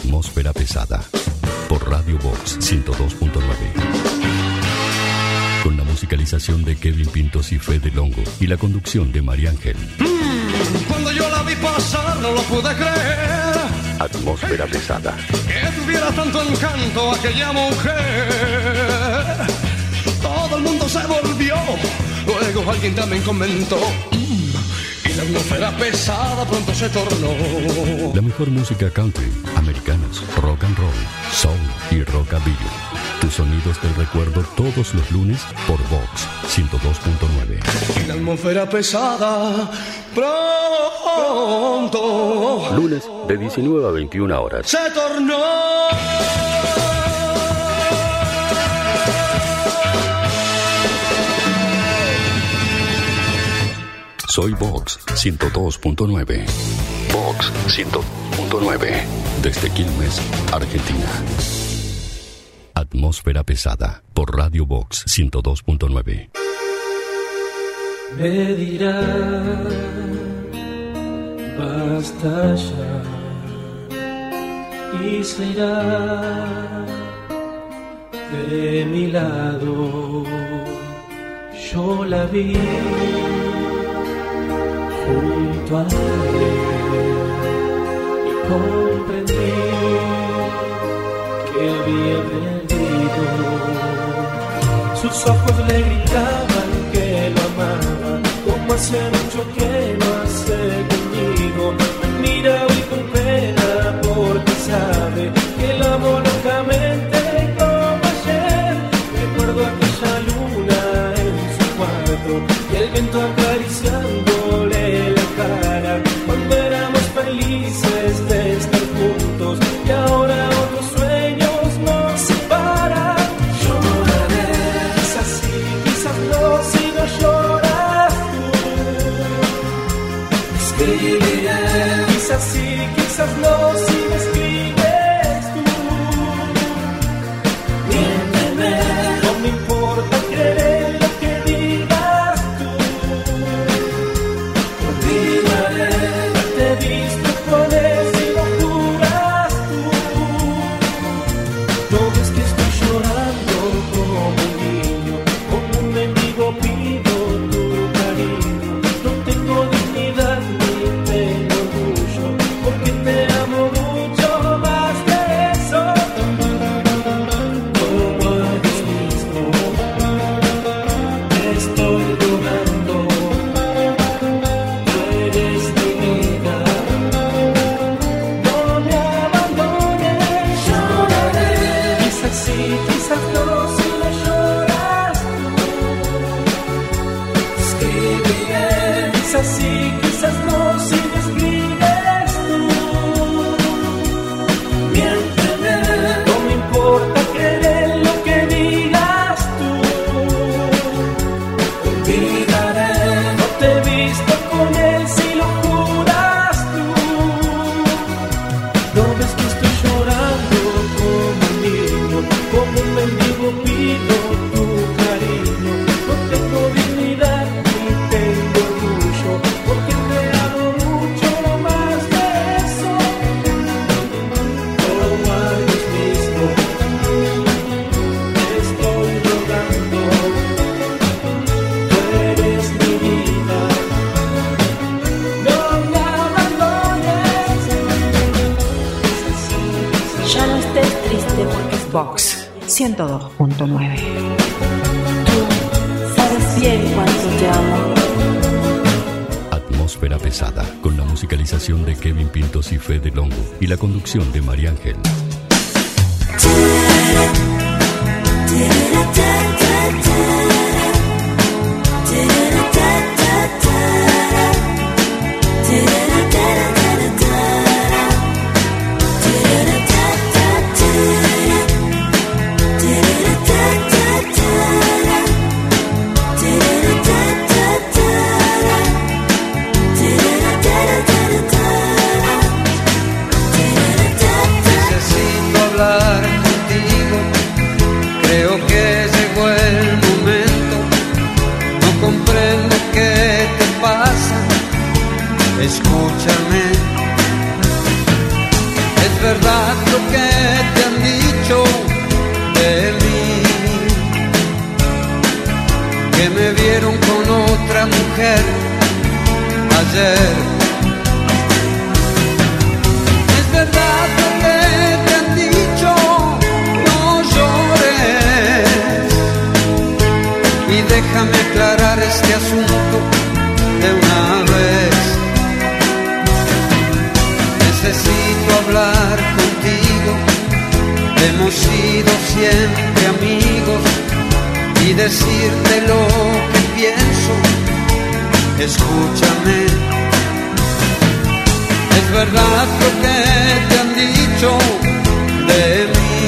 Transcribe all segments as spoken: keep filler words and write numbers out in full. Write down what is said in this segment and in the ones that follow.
Atmósfera pesada. Por Radio Vox ciento dos punto nueve. Con la musicalización de Kevin Pintos y Fede Longo y la conducción de María Ángel. Mm, cuando yo la vi pasar no lo pude creer. Atmósfera pesada. Que tuviera tanto encanto aquella mujer. Todo el mundo se volvió. Luego alguien también comentó. Mm, y la atmósfera pesada pronto se tornó. La mejor música country, americanas, rock and roll, soul y rockabilly. Tus sonidos del recuerdo todos los lunes por Vox ciento dos punto nueve. Y la atmósfera pesada pronto. Lunes de diecinueve a veintiuna horas. Se tornó. Soy Vox ciento dos punto nueve. Vox ciento dos punto nueve. Desde Quilmes, Argentina. Atmósfera pesada por Radio Vox ciento dos punto nueve. Me dirá, basta ya, y se irá de mi lado. Yo la vi junto a él y comprendí que había perdido. Sus ojos le gritaban que lo amaba, como hace mucho que lo hace conmigo. Me mira hoy con pena porque sabe que la amo locamente como ayer. Recuerdo aquella luna en su cuarto y el viento acariciándole la cara cuando éramos felices de estar juntos, y ahora otros sueños nos separan. Lloraré, quizás sí, quizás no, si no lloras tú. Escribiré, quizás sí, quizás no, si me escribes tú. Miénteme, no me importa creer lo que digas tú. Olvidaré, no te he visto con él si lo juras tú. No ves que estoy llorando como un niño, como un mendigo pido tu cariño. No tengo dignidad ni tengo orgullo, porque te amo mucho más que eso. Como a Dios mismo te estoy rogando, tú eres mi vida, no me abandones. Lloraré, quizás sí, quizás no, si no lloras tú. Escribiré, quizás sí, quizás no, si me escribes tú. Miénteme, no me importa creer lo que digas tú. Olvidaré, no te he visto con él si lo juras tú. No ves que estoy llorando como un niño, como un mendigo pido tu cariño. No tengo dignidad ni tengo orgullo, porque te amo mucho más que eso. Como a Dios mismo te estoy rogando, tú eres mi vida, no me abandones. Ya no estés triste porque es Vox ciento dos punto nueve. Tú sabes bien cuánto te amo. Atmósfera pesada con la musicalización de Kevin Pintos y Fede Longo y la conducción de María Ángel. Necesito hablar contigo, creo que llegó el momento. No comprendo qué te pasa, escúchame. ayer. Es verdad lo que te han dicho, no llores y déjame aclarar este asunto de una vez. Necesito hablar contigo, hemos sido siempre amigos, y decirte lo que pienso. Escúchame, es verdad lo que te han dicho de mí,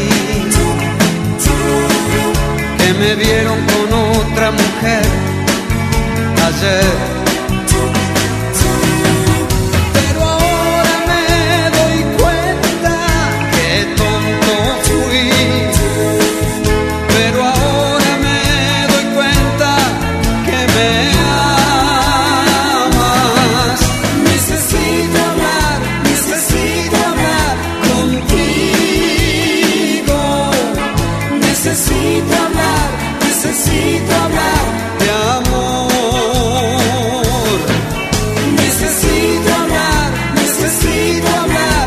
que me vieron con otra mujer ayer. Pero ahora me doy cuenta que tonto fui. Pero ahora me doy cuenta que me amas. Necesito hablar, necesito hablar contigo. Necesito hablar, necesito hablar de amor. Necesito hablar, necesito hablar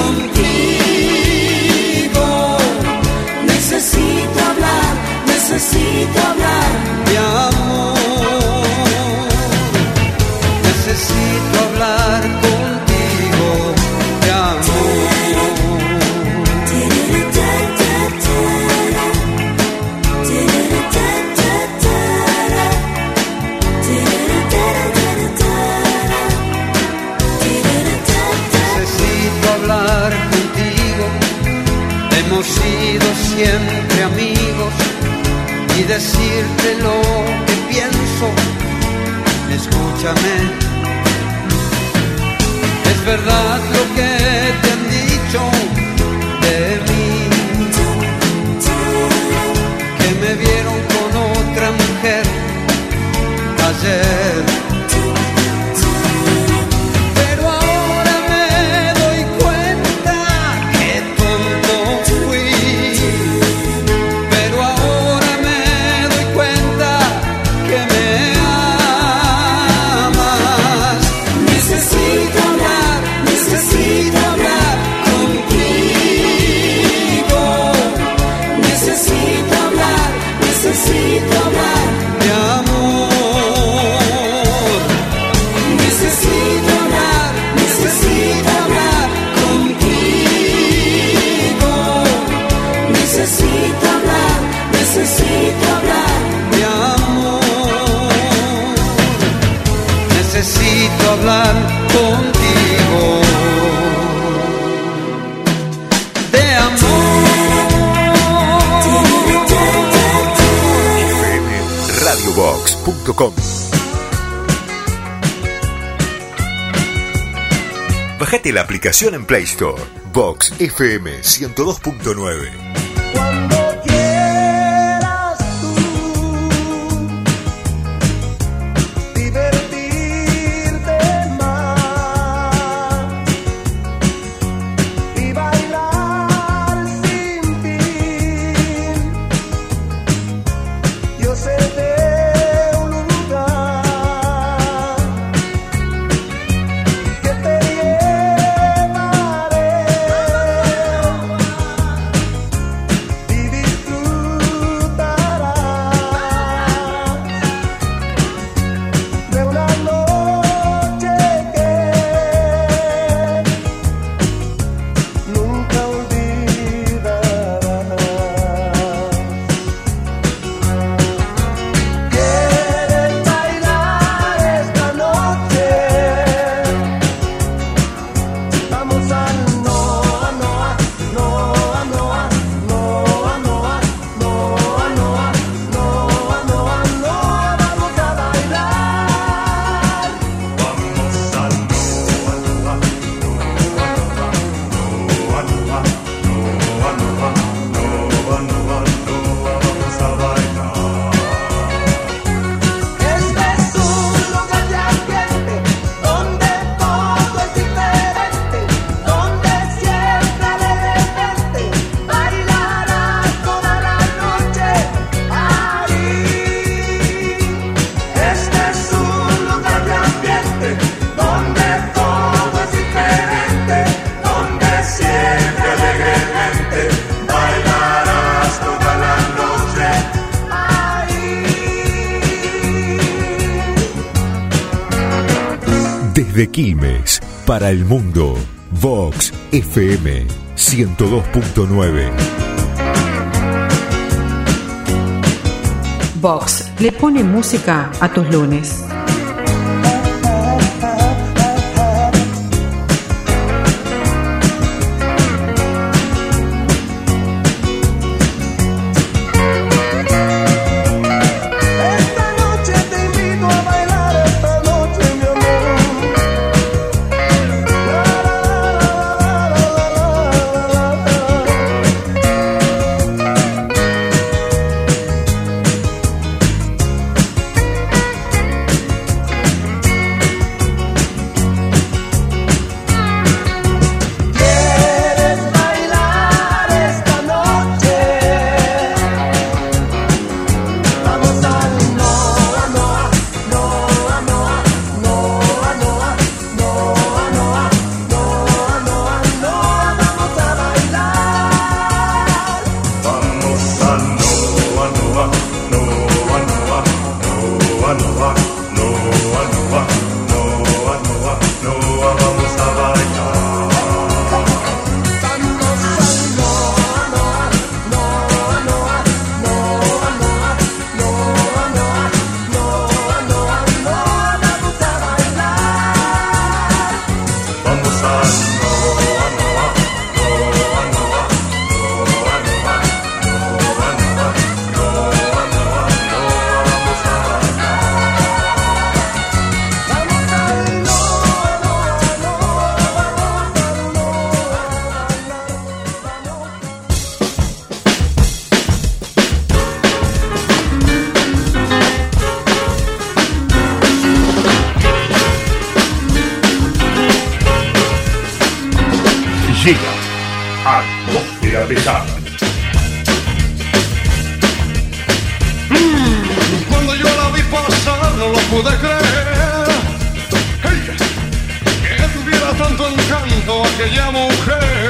contigo. Necesito hablar, necesito hablar de amor. Necesito hablar contigo de amor. Necesito hablar contigo, hemos sido siempre amigos, y decirte lo que pienso. Escúchame, es verdad lo que te han dicho de mí, que me vieron con otra mujer ayer. Pero ahora me doy cuenta que tonto fui. Pero ahora me doy cuenta que me amas. Necesito hablar, necesito hablar contigo. Necesito hablar, necesito hablar de amor. Necesito hablar, necesito hablar contigo. Necesito hablar, necesito hablar de amor. Necesito hablar contigo de amor. f m radio box punto com. Bájate la aplicación en Play Store. Vox F M ciento dos punto nueve. Cuando quieras tú divertirte más y bailar sin fin, yo sé de un lugar que te llevaré. Desde Quilmes, para el mundo, Vox F M ciento dos punto nueve. Vox le pone música a tus lunes. Llega Atmósfera Pesada. Mm, cuando yo la vi pasar no lo pude creer. Hey, que tuviera tanto encanto aquella mujer.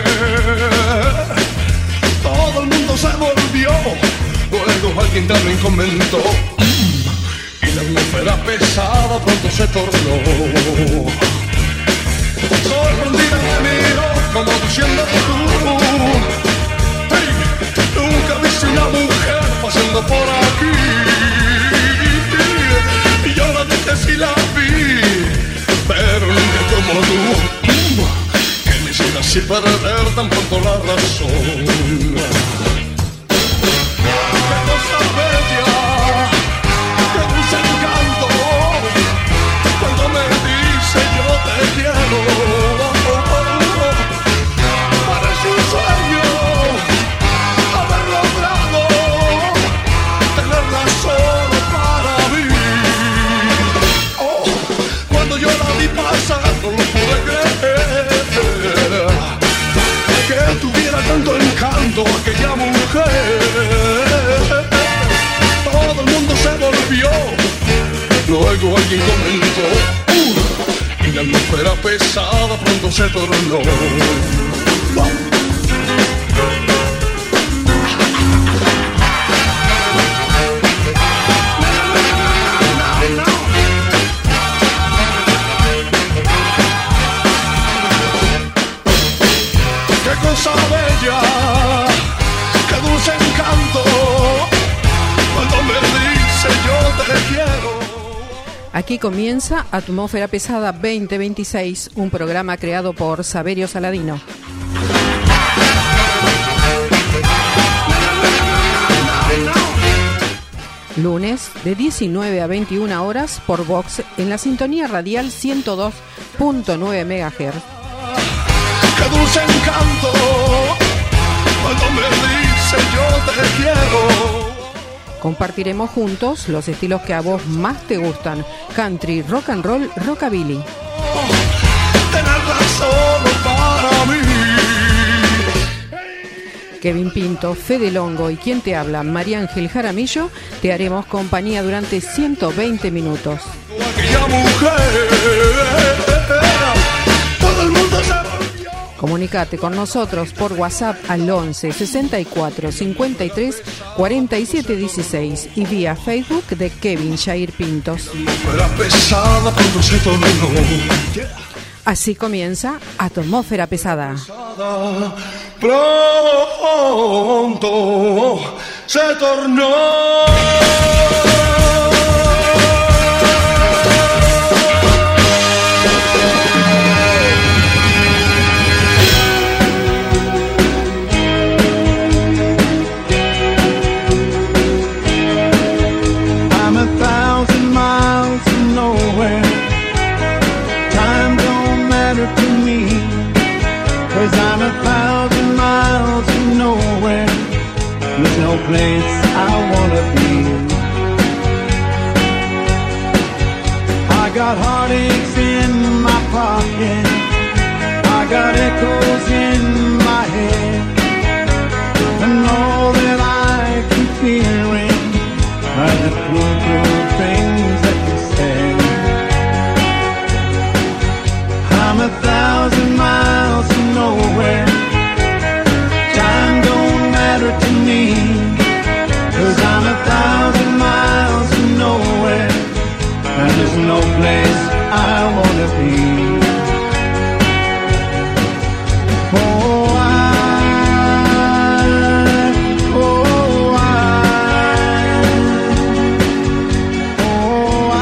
Todo el mundo se volvió. Luego alguien también comentó. Mm, y la atmósfera pesada pronto se tornó. Sorprendida me miró como diciendo tú, hey, nunca viste una mujer pasando por aquí. Y yo la dije si la vi, pero nunca como tú, que me hiciera así perder tan pronto la razón. Qué cosa bella, qué dulce encanto, cuando me dice yo te quiero. No lo pude creer que tuviera tanto encanto aquella mujer. Todo el mundo se volvió. Luego alguien comentó uh, y la atmósfera pesada pronto se tornó. Cosa bella, qué dulce encanto, cuando me dice yo te quiero. Aquí comienza Atmósfera Pesada veinte veintiséis, un programa creado por Saverio Saladino. Lunes de diecinueve a veintiuna horas por Vox en la sintonía radial ciento dos punto nueve megahertz. Qué dulce encanto, cuando me dice yo te quiero. Compartiremos juntos los estilos que a vos más te gustan: country, rock and roll, rockabilly. Tener razón para mí. Kevin Pinto, Fede Longo y quien te habla, María Ángel Jaramillo, te haremos compañía durante ciento veinte minutos. Aquella mujer, todo el mundo se... Comunicate con nosotros por WhatsApp al once sesenta y cuatro cincuenta y tres cuarenta y siete dieciséis y vía Facebook de Kevin Jair Pintos. Así comienza Atmósfera Pesada. Pronto se tornó. Place I wanna be. I got heartaches in my pocket, I got echoes in my head, and all that I keep hearing are the cruel, cruel things that you said. I'm a thousand miles from nowhere, time don't matter to me. I'm a thousand miles from nowhere, and there's no place I wanna be. Oh, I, oh, I, oh, I,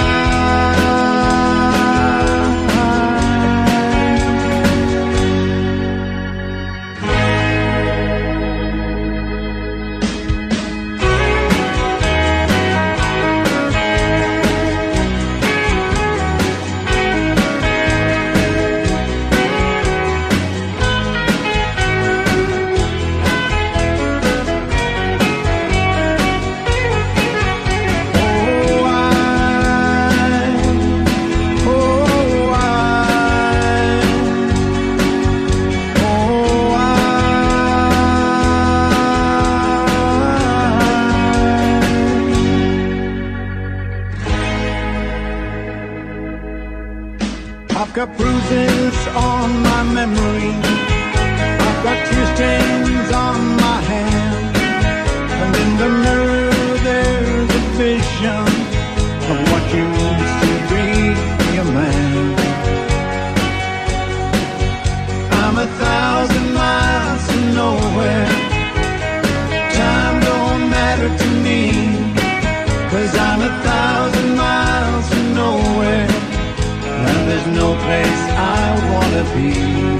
I've got bruises on my memory, I've got tear stains on my hand, and in the mirror there's a vision of what used to be a man. I'm a thousand miles from nowhere, time don't matter to me, 'cause I'm a thousand miles from nowhere, and there's no place I wanna be.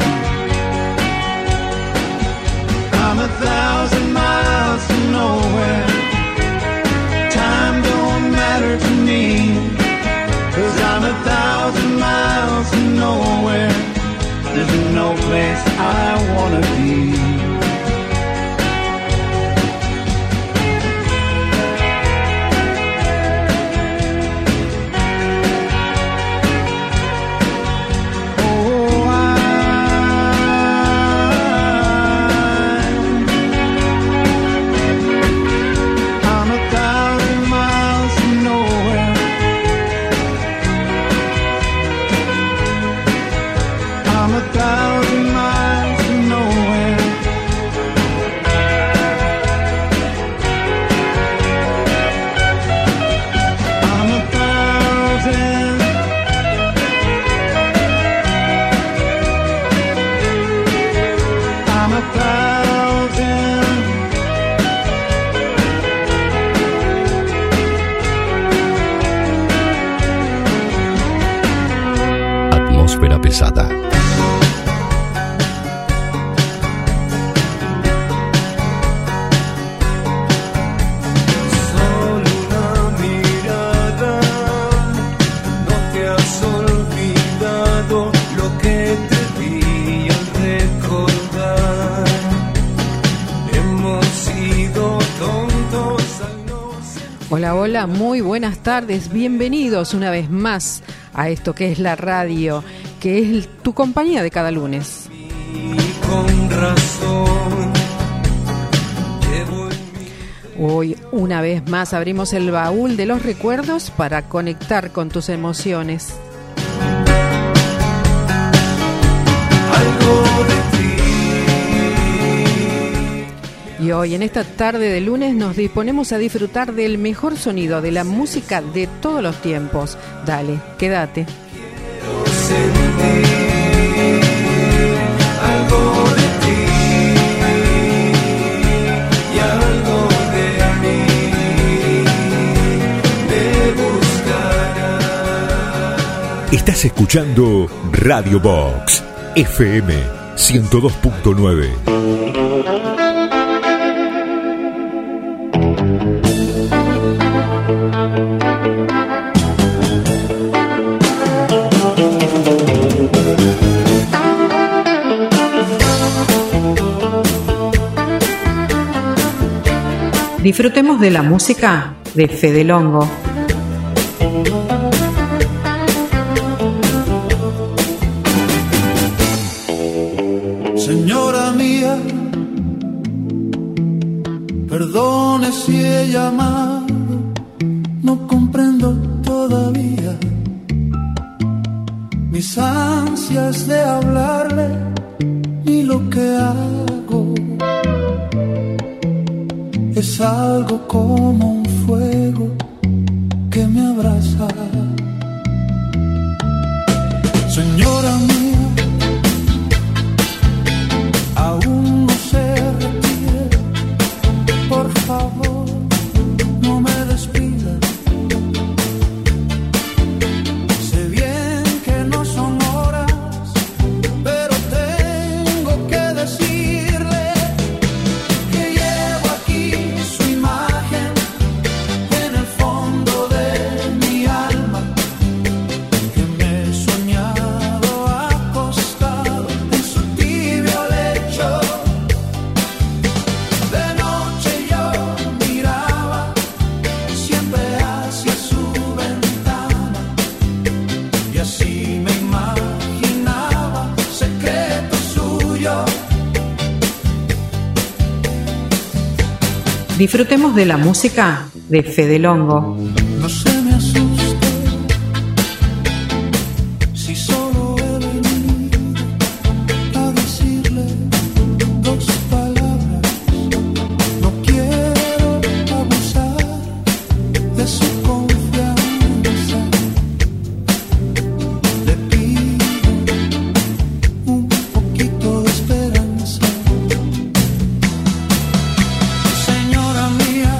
I'm a thousand miles from nowhere, time don't matter to me, 'cause I'm a thousand miles from nowhere, there's no place I wanna be. Atmósfera Pesada. Hola, hola, muy buenas tardes, bienvenidos una vez más a esto que es la radio, que es el, tu compañía de cada lunes. Con razón, hoy una vez más abrimos el baúl de los recuerdos para conectar con tus emociones. Algo de Y hoy, en esta tarde de lunes, nos disponemos a disfrutar del mejor sonido de la música de todos los tiempos. Dale, quédate. Quiero sentir algo de ti y algo de mí me buscará. Estás escuchando Radio Box F M ciento dos punto nueve. Disfrutemos de la música de Fede Longo. Señora mía, perdone si he llamado, no comprendo todavía mis ansias de hablarle ni lo que hago. Es algo como un fuego que me abraza. Señora mía, aún no se retire, por favor, no me despida. Sé bien que no son horas, pero tengo que decirle que llevo aquí su imagen en el fondo de mi alma, que me he soñado acostado en su tibio lecho. De noche yo miraba siempre hacia su ventana y así me imaginaba secreto suyo. Disfrutemos de la música de Fede Longo. No se me asuste si solo he venido a decirle dos palabras. No quiero abusar de su confianza. Le pido un poquito de esperanza. Señora mía,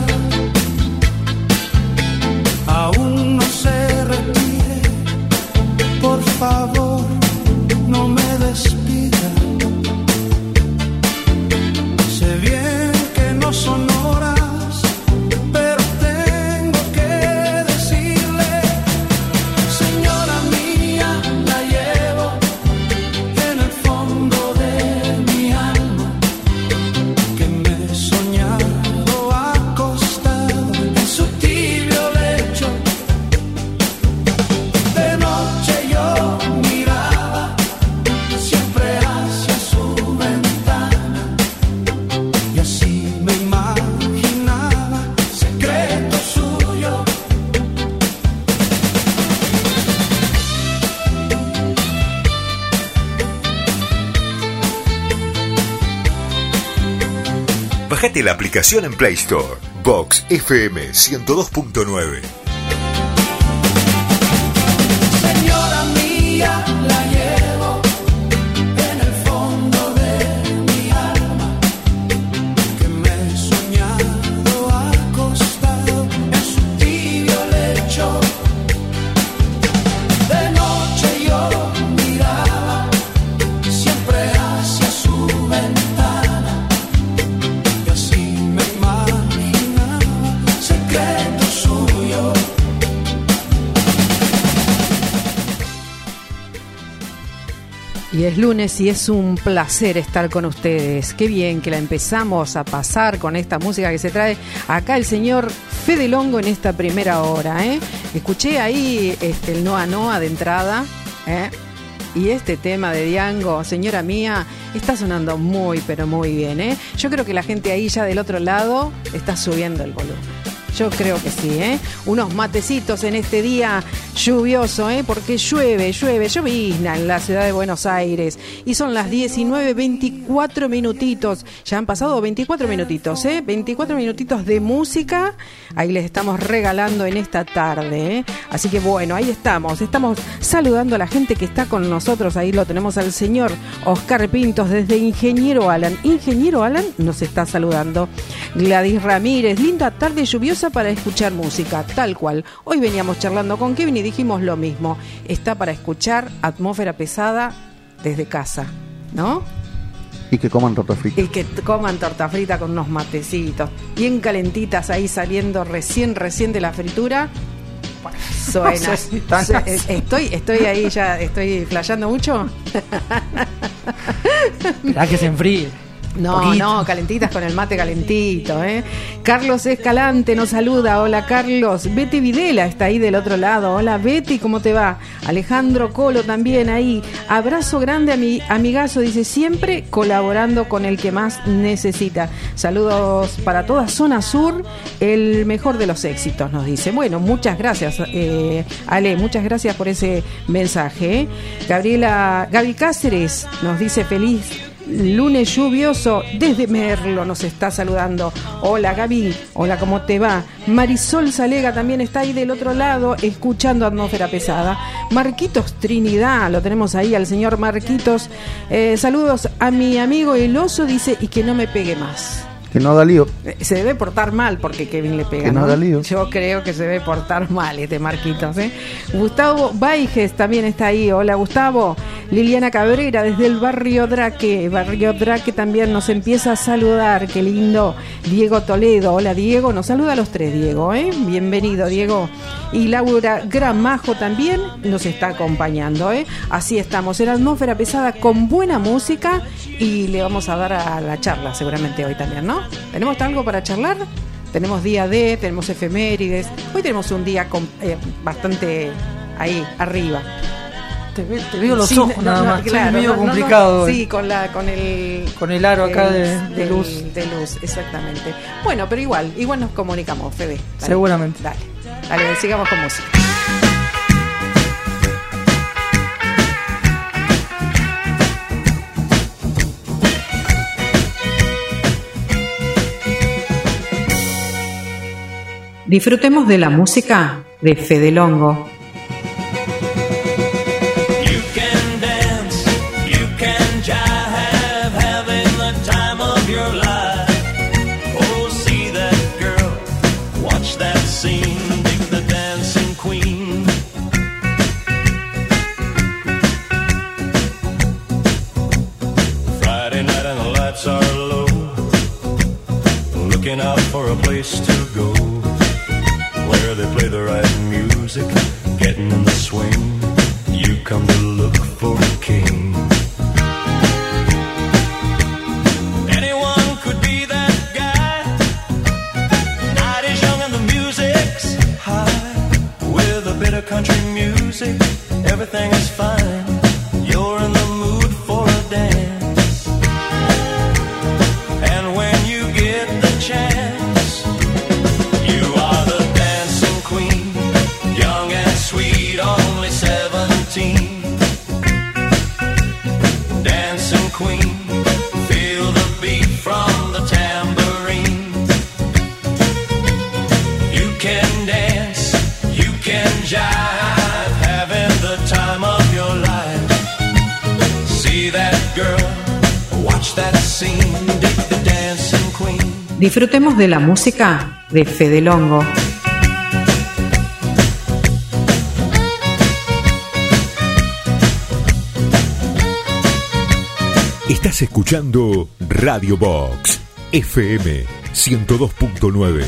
aún no se retire, por favor, no me despida. Sé bien que no son horas, pero tengo que decirle, señora mía, la llevo en el fondo de mi alma, que me he soñado acostado en su tibio lecho. De noche yo miraba siempre hacia su ventana y así me imaginaba secreto suyo. Bájate la aplicación en Play Store. Box F M ciento dos punto nueve. Señora mía, la llevo en el fondo de mi alma, que me he soñado acostado en su tibio lecho. De noche yo miraba siempre hacia su ventana y así me imaginaba secreto suyo. Y es lunes y es un placer estar con ustedes. Qué bien que la empezamos a pasar con esta música que se trae acá el señor Fede Longo en esta primera hora, ¿eh? Escuché ahí este, el Noa Noa de entrada, ¿eh? Y este tema de Diango, señora mía, está sonando muy, pero muy bien, ¿eh? Yo creo que la gente ahí ya del otro lado está subiendo el volumen. Yo creo que sí, ¿eh? Unos matecitos en este día lluvioso, ¿eh? Porque llueve, llueve, llovizna en la ciudad de Buenos Aires. Y son las diecinueve veinticuatro minutitos. Ya han pasado veinticuatro minutitos, ¿eh? veinticuatro minutitos de música. Ahí les estamos regalando en esta tarde, ¿eh? Así que bueno, ahí estamos. Estamos saludando a la gente que está con nosotros. Ahí lo tenemos al señor Oscar Pintos desde Ingeniero Alan. Ingeniero Alan nos está saludando. Gladys Ramírez, linda tarde lluviosa para escuchar música, tal cual. Hoy veníamos charlando con Kevin y dijimos lo mismo. Está para escuchar atmósfera pesada desde casa, ¿no? Y que coman torta frita. Y que coman torta frita con unos matecitos bien calentitas ahí saliendo recién, recién de la fritura. Bueno, suena. Su- estoy, estoy ahí ya, estoy flasheando mucho. Esperá que se enfríe. No, Poquito. no, calentitas con el mate calentito, ¿eh? Carlos Escalante nos saluda. Hola, Carlos. Betty Videla está ahí del otro lado. Hola, Betty, ¿cómo te va? Alejandro Colo también ahí. Abrazo grande a mi amigazo, dice, siempre colaborando con el que más necesita. Saludos para toda Zona Sur, el mejor de los éxitos, nos dice. Bueno, muchas gracias, eh, Ale, muchas gracias por ese mensaje, ¿eh? Gabriela, Gaby Cáceres nos dice feliz lunes lluvioso desde Merlo, nos está saludando. Hola Gaby, hola, ¿cómo te va? Marisol Salega también está ahí del otro lado escuchando Atmósfera Pesada. Marquitos Trinidad, lo tenemos ahí al señor Marquitos. Eh, saludos a mi amigo El Oso, dice, y que no me pegue más. Que no da lío. Se debe portar mal porque Kevin le pega, Que no ¿no? haga lío. Yo creo que se debe portar mal este Marquitos, ¿eh? Gustavo Baiges también está ahí. Hola, Gustavo. Liliana Cabrera desde el barrio Draque. Barrio Draque también nos empieza a saludar. Qué lindo. Diego Toledo. Hola, Diego. Nos saluda a los tres, Diego, ¿eh? Bienvenido, Diego. Y Laura Gramajo también nos está acompañando, ¿eh? Así estamos en Atmósfera Pesada con buena música y le vamos a dar a la charla seguramente hoy también, ¿no? ¿Tenemos algo para charlar? Tenemos día D, tenemos efemérides. Hoy tenemos un día con, eh, bastante ahí, arriba. Te, ve- te veo los Sí, ojos no, nada no, más. claro, Soy medio no, no, complicado. no. hoy. Sí, con, la, con el... Con el aro acá de, de del- luz. De luz, exactamente. Bueno, pero igual, igual nos comunicamos, Fede. Dale. Seguramente. Dale, dale, sigamos con música. Disfrutemos de la música de Fede Longo. You can dance, you can jive, having the time of your life. Oh, see that girl, watch that scene, dig the dancing queen. Friday night and the lights are low, looking out for a place to go, where they play the right music, getting in the swing. You come to look for a king. Anyone could be that guy. Night is young and the music's high. With a bit of country music, everything is fine. You're in the mood for a dance. And when you get the chance, you are the dancing queen, young and sweet, only seventeen. Dancing queen, feel the beat from the tambourine. You can dance, you can jive, having the time of your life. See that girl, watch that scene, dig the dancing queen. Disfrutemos de la música de Fede Longo. Estás escuchando Radio Box F M ciento dos punto nueve.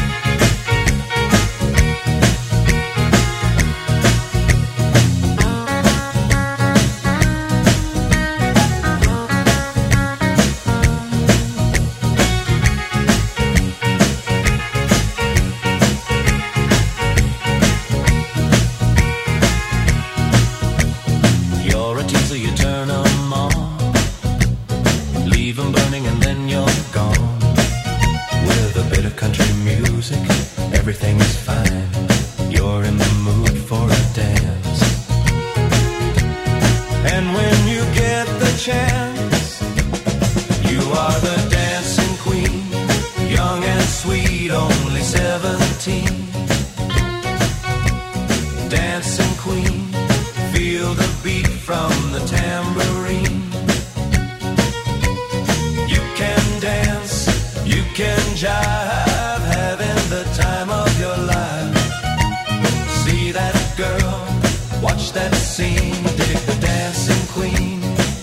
You're a teaser, you turn 'em on, leave 'em burning and then you're gone. With a bit of country music, everything is fine. You're in the mood for a dance. And when you get the chance, you are the dancing queen, young and sweet, only seventeen. Dancing queen, feel the beat from the tambourine. You can dance, you can jive, having the time of your life. See that girl, watch that scene, dig the dancing queen.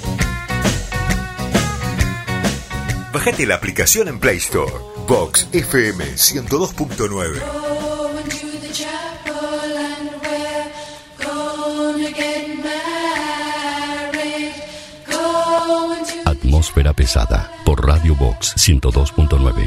Bájate la aplicación en Play Store. Vox F M ciento dos punto nueve. Atmósfera pesada por Radio Vox ciento dos punto nueve.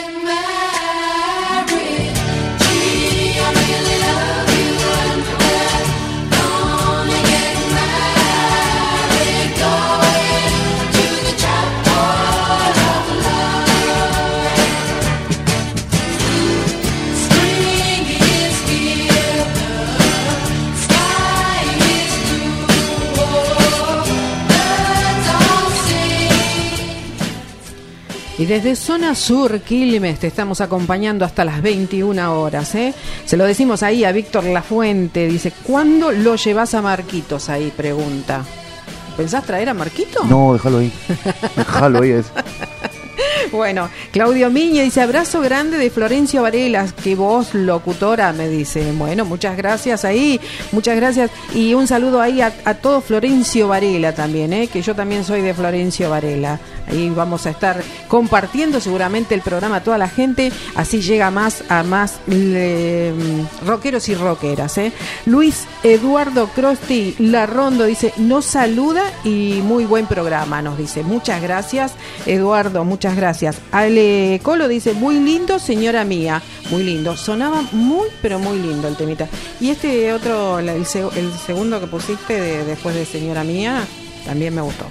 Y desde Zona Sur, Quilmes, te estamos acompañando hasta las veintiuna horas, ¿eh? Se lo decimos ahí a Víctor Lafuente, dice, ¿cuándo lo llevas a Marquitos? Ahí pregunta. ¿Pensás traer a Marquito? No, déjalo ahí. Déjalo ahí. Es. Bueno, Claudio Miña dice, abrazo grande de Florencio Varela, que voz locutora, me dice. Bueno, muchas gracias ahí, muchas gracias. Y un saludo ahí a, a todo Florencio Varela también, ¿eh? Que yo también soy de Florencio Varela. Ahí vamos a estar compartiendo seguramente el programa a toda la gente, así llega más a más le, rockeros y rockeras, ¿eh? Luis Eduardo Crosti Larrondo dice, nos saluda y muy buen programa, nos dice. Muchas gracias, Eduardo, muchas gracias. Ale Colo dice, muy lindo, señora mía, muy lindo. Sonaba muy, pero muy lindo el temita. Y este otro, el, el segundo que pusiste de, después de señora mía, también me gustó.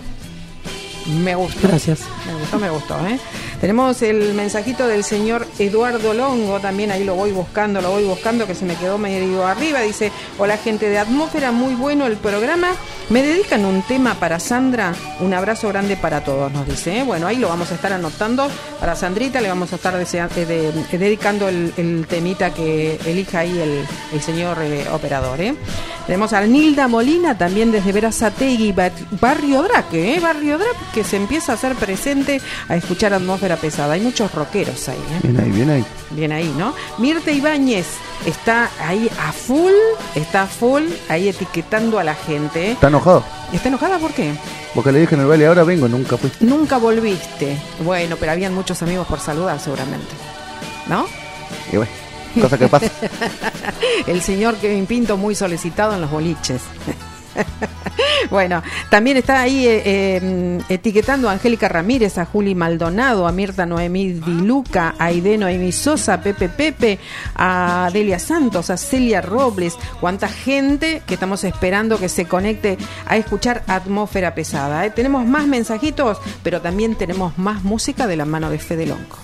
Me gustó. Gracias. Me gustó, me gustó, ¿eh? Tenemos el mensajito del señor Eduardo Longo, también ahí lo voy buscando, lo voy buscando, que se me quedó medio arriba. Dice, hola gente de Atmósfera, muy bueno el programa. Me dedican un tema para Sandra, un abrazo grande para todos, nos dice, ¿eh? Bueno, ahí lo vamos a estar anotando para Sandrita, le vamos a estar desea- de, de, de, dedicando el, el temita que elija ahí el, el señor eh, operador, ¿eh? Tenemos a Nilda Molina, también desde Verazategui, Barrio Draque, ¿eh? Barrio Draque, que se empieza a hacer presente a escuchar Atmósfera Pesada. Hay muchos rockeros ahí, ¿eh? Bien ahí, bien ahí. Bien ahí, ¿no? Mirta Ibáñez está ahí a full, está a full, ahí etiquetando a la gente, ¿eh? ¿Está enojado? ¿Está enojada por qué? Porque le dije en el baile, ahora vengo, nunca fui. Nunca volviste. Bueno, pero habían muchos amigos por saludar seguramente, ¿no? Y bueno, cosa que pasa. El señor Kevin Pinto muy solicitado en los boliches. Bueno, también está ahí eh, eh, etiquetando a Angélica Ramírez, a Juli Maldonado, a Mirta Noemí Di Luca, a Aide Noemí Sosa, a Pepe Pepe, a Delia Santos, a Celia Robles. Cuánta gente que estamos esperando que se conecte a escuchar Atmósfera Pesada, ¿eh? Tenemos más mensajitos, pero también tenemos más música de la mano de Fede Longo.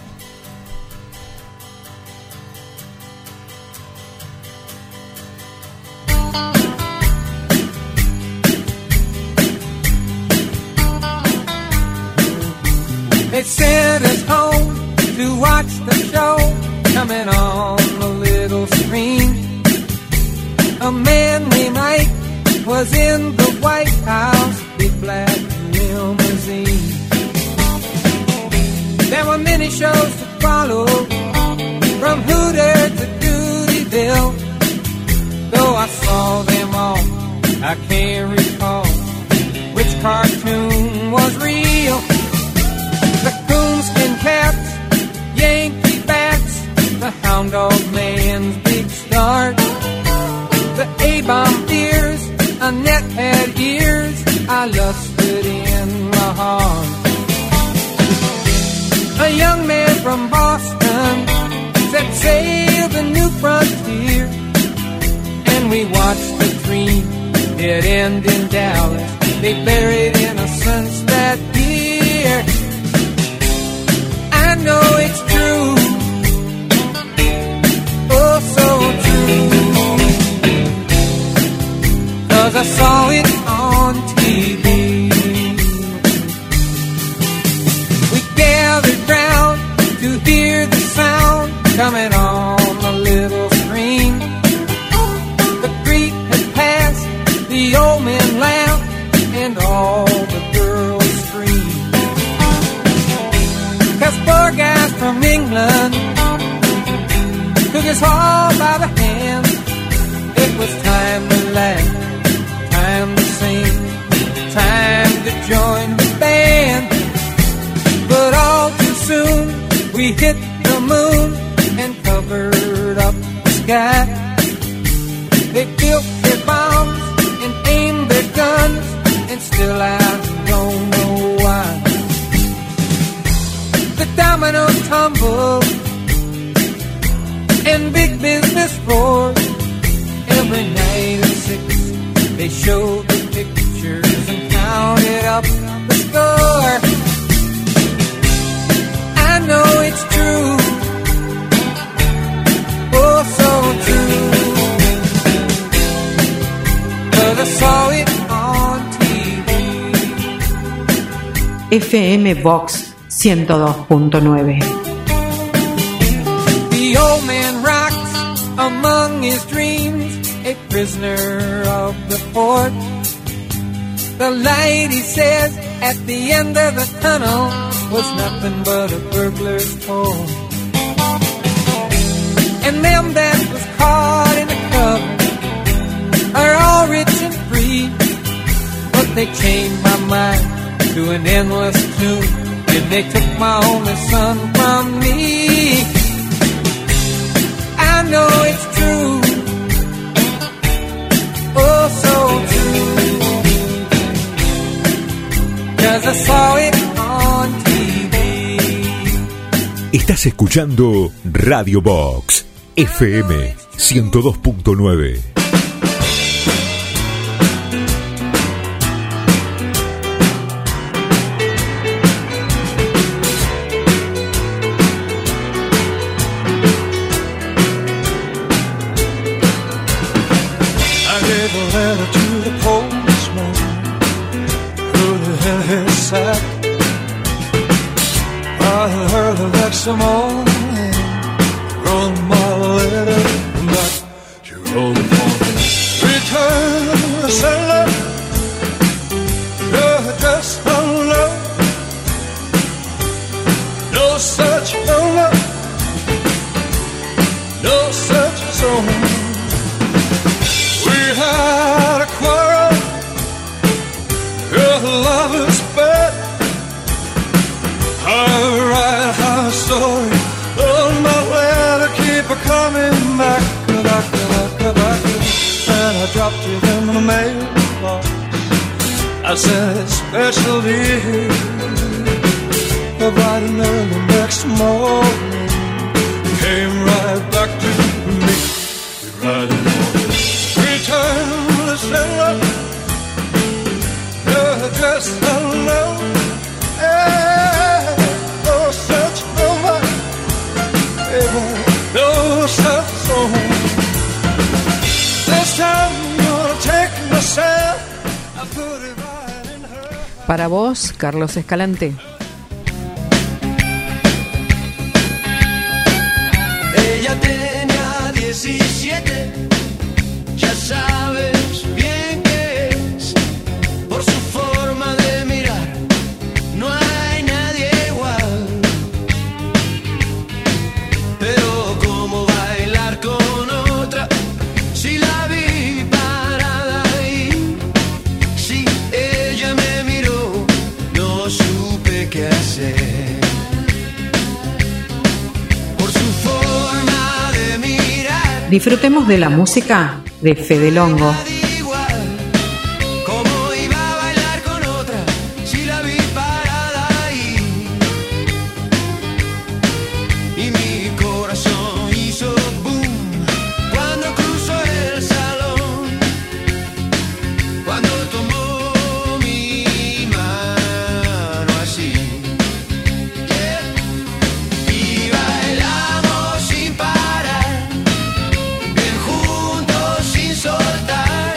They sent us home to watch the show coming on the little screen. A man named Ike was in the White House, big black limousine. There were many shows to follow, from Hooter to Doodyville. Though I saw them all, I can't recall which cartoon was real. The coonskin caps, Yankee bats, the hound dog man's big start. The A-bomb beers, Annette had ears, I lusted in my heart. A young man from Boston set sail the new frontier, and we watched the dream, it end in Dallas. They buried innocence that year. I know it's true. from England took us all by the hand. It was time to laugh, time to sing, time to join the band. But all too soon we hit the moon and covered up the sky. They built their bombs and aimed their guns, and still I don't know why. The dominoes tumbled and big business roared. Every night at six they showed the pictures and counted up the score. I know it's true, oh so true, 'cause I saw it on T V. F M Vox ciento dos punto nueve. The old man rocks among his dreams, a prisoner of the fort. The light, he says, at the end of the tunnel was nothing but a burglar's hole. And them that was caught in the cover are all rich and free, but they chained my mind to an endless tune, and they took my only son from me. I know it's true, oh so true, 'cause I saw it on T V. Estás escuchando Radio Box F M ciento dos punto nueve. Some more from my letter that you wrote for me. Return the sender, your address unknown. No such number, no such zone. We had a quarrel, your love is bad. I write her story on my letter, keep her coming back, back, back, back, and I dropped it in the mailbox. I sent it special to you, bright and early next morning, came right back to me, right in the morning. Return the sender, your address unknown. No such song. This time I'm gonna take myself, I put it right in her. Para vos, Carlos Escalante. Ella tenía diecisiete, ya sabes bien que es, por su forma de mirar, no hay nadie igual. Pero cómo bailar con otra, si la vi parada ahí, si ella me miró, no supe qué hacer. Por su forma de mirar, Disfrutemos de la música de Fede Longo. cómo iba a bailar con otra, si la vi parada ahí, y mi corazón hizo boom cuando cruzó el salón, cuando tomó mi mano así, yeah. Y bailamos sin parar, bien juntos sin soltar,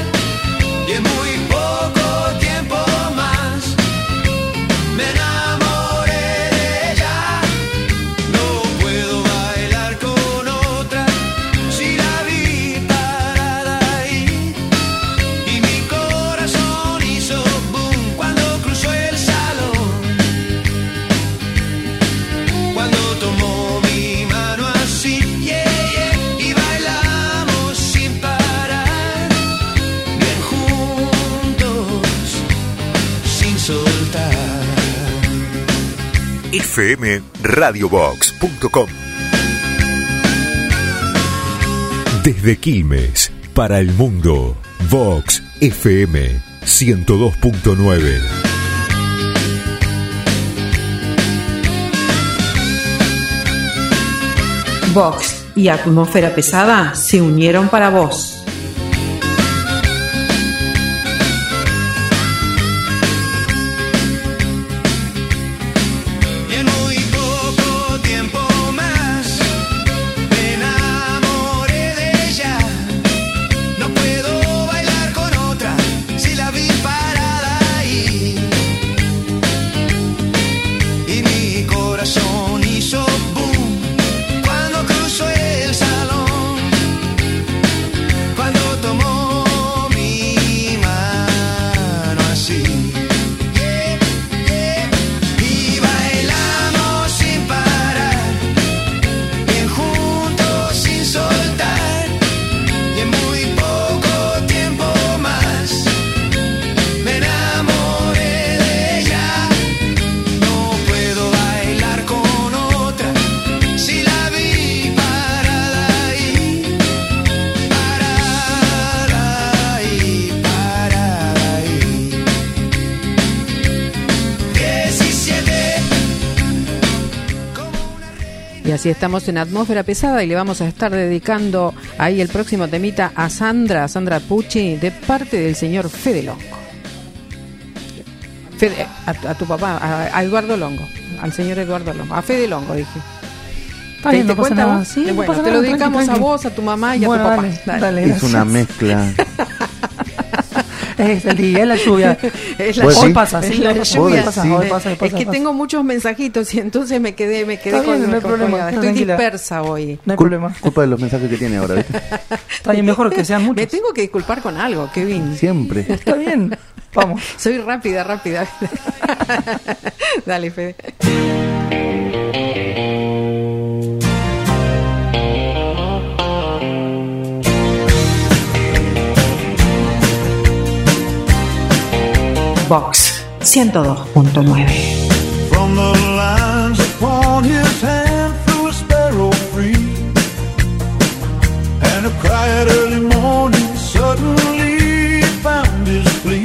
f m radio box punto com. Desde Quilmes, para el mundo, Vox F M ciento dos punto nueve. Vox y Atmósfera Pesada se unieron para vos. Y así estamos en Atmósfera Pesada y le vamos a estar dedicando ahí el próximo temita a Sandra, a Sandra Pucci, de parte del señor Fede Longo. Fede, a, a tu papá, a, a Eduardo Longo, al señor Eduardo Longo, a Fede Longo dije. Está bien, ¿Te, no te pasa cuenta nada. vos? Sí, Eh, no bueno, pasa te nada, lo dedicamos tranqui, a tranqui. vos, a tu mamá y Bueno, a tu papá. dale, Dale. dale, Es una mezcla. Es el día, es la lluvia. Es la ¿Vos Hoy sí? pasa, sí, Es la hoy pasa, lluvia, hoy pasa, sí. hoy pasa, hoy pasa, Es que pasa. tengo muchos mensajitos y entonces me quedé, me quedé Está con, bien, no hay con- problema, colgada. está Estoy tranquila. dispersa hoy. No hay Cul- problema. Culpa de los mensajes que tiene ahora, ¿viste? Está bien, mejor que sean Me muchos. tengo que disculpar con algo, Kevin. Siempre. Está bien, vamos. Soy rápida, rápida. Dale, Fede. Vox ciento dos punto nueve. From the lines upon his hand flew a sparrow free, and a cry at early morning suddenly found his plea.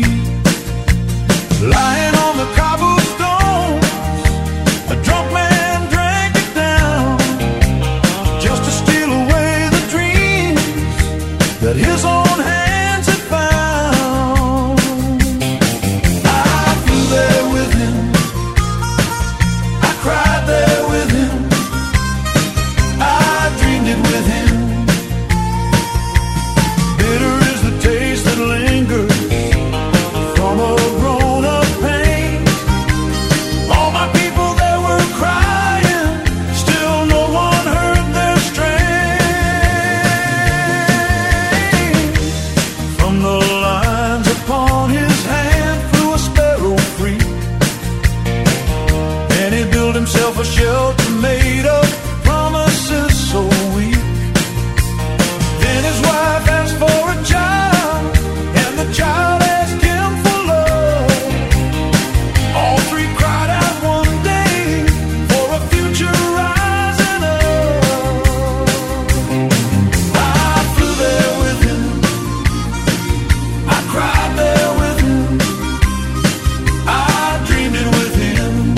Lying on the cobblestones, a drunk man drank it down, just to steal away the dreams that his own hands had found. I flew there with him, I cried there with him, I dreamed it with him. Bitter is the taste that lingers from a grown-up pain. All my people there were crying, still no one heard their strain. From the lines upon his hand flew a sparrow free, and he built himself a shelter made of promises so weak. Then his wife asked for a child, and the child asked him for love. All three cried out one day for a future rising up. I flew there with him, I cried there with him, I dreamed it with him.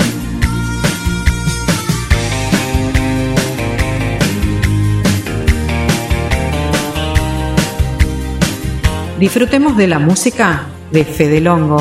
Disfrutemos de la música de Fede Longo.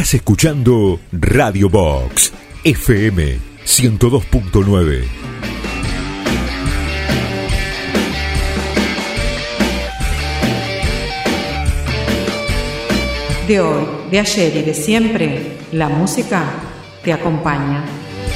Estás escuchando Radio Box F M ciento dos punto nueve. De hoy, de ayer y de siempre, la música te acompaña.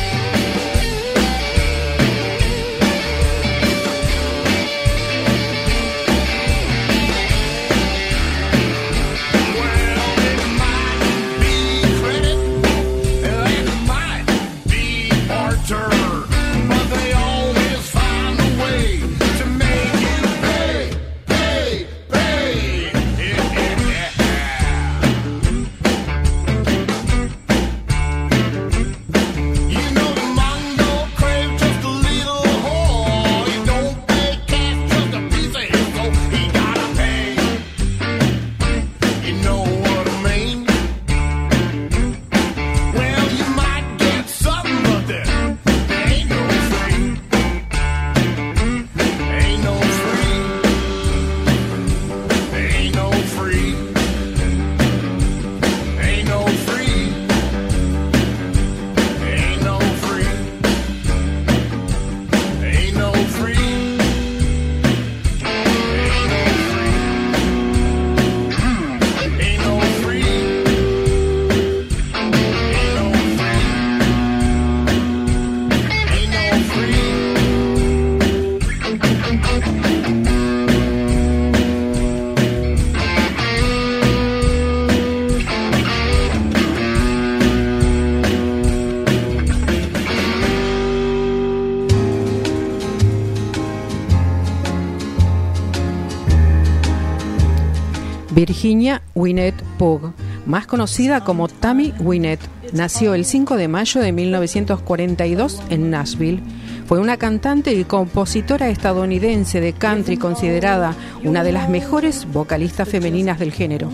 Virginia Wynette Pugh, más conocida como Tammy Wynette, nació el cinco de mayo de mil novecientos cuarenta y dos en Nashville. Fue una cantante y compositora estadounidense de country, considerada una de las mejores vocalistas femeninas del género.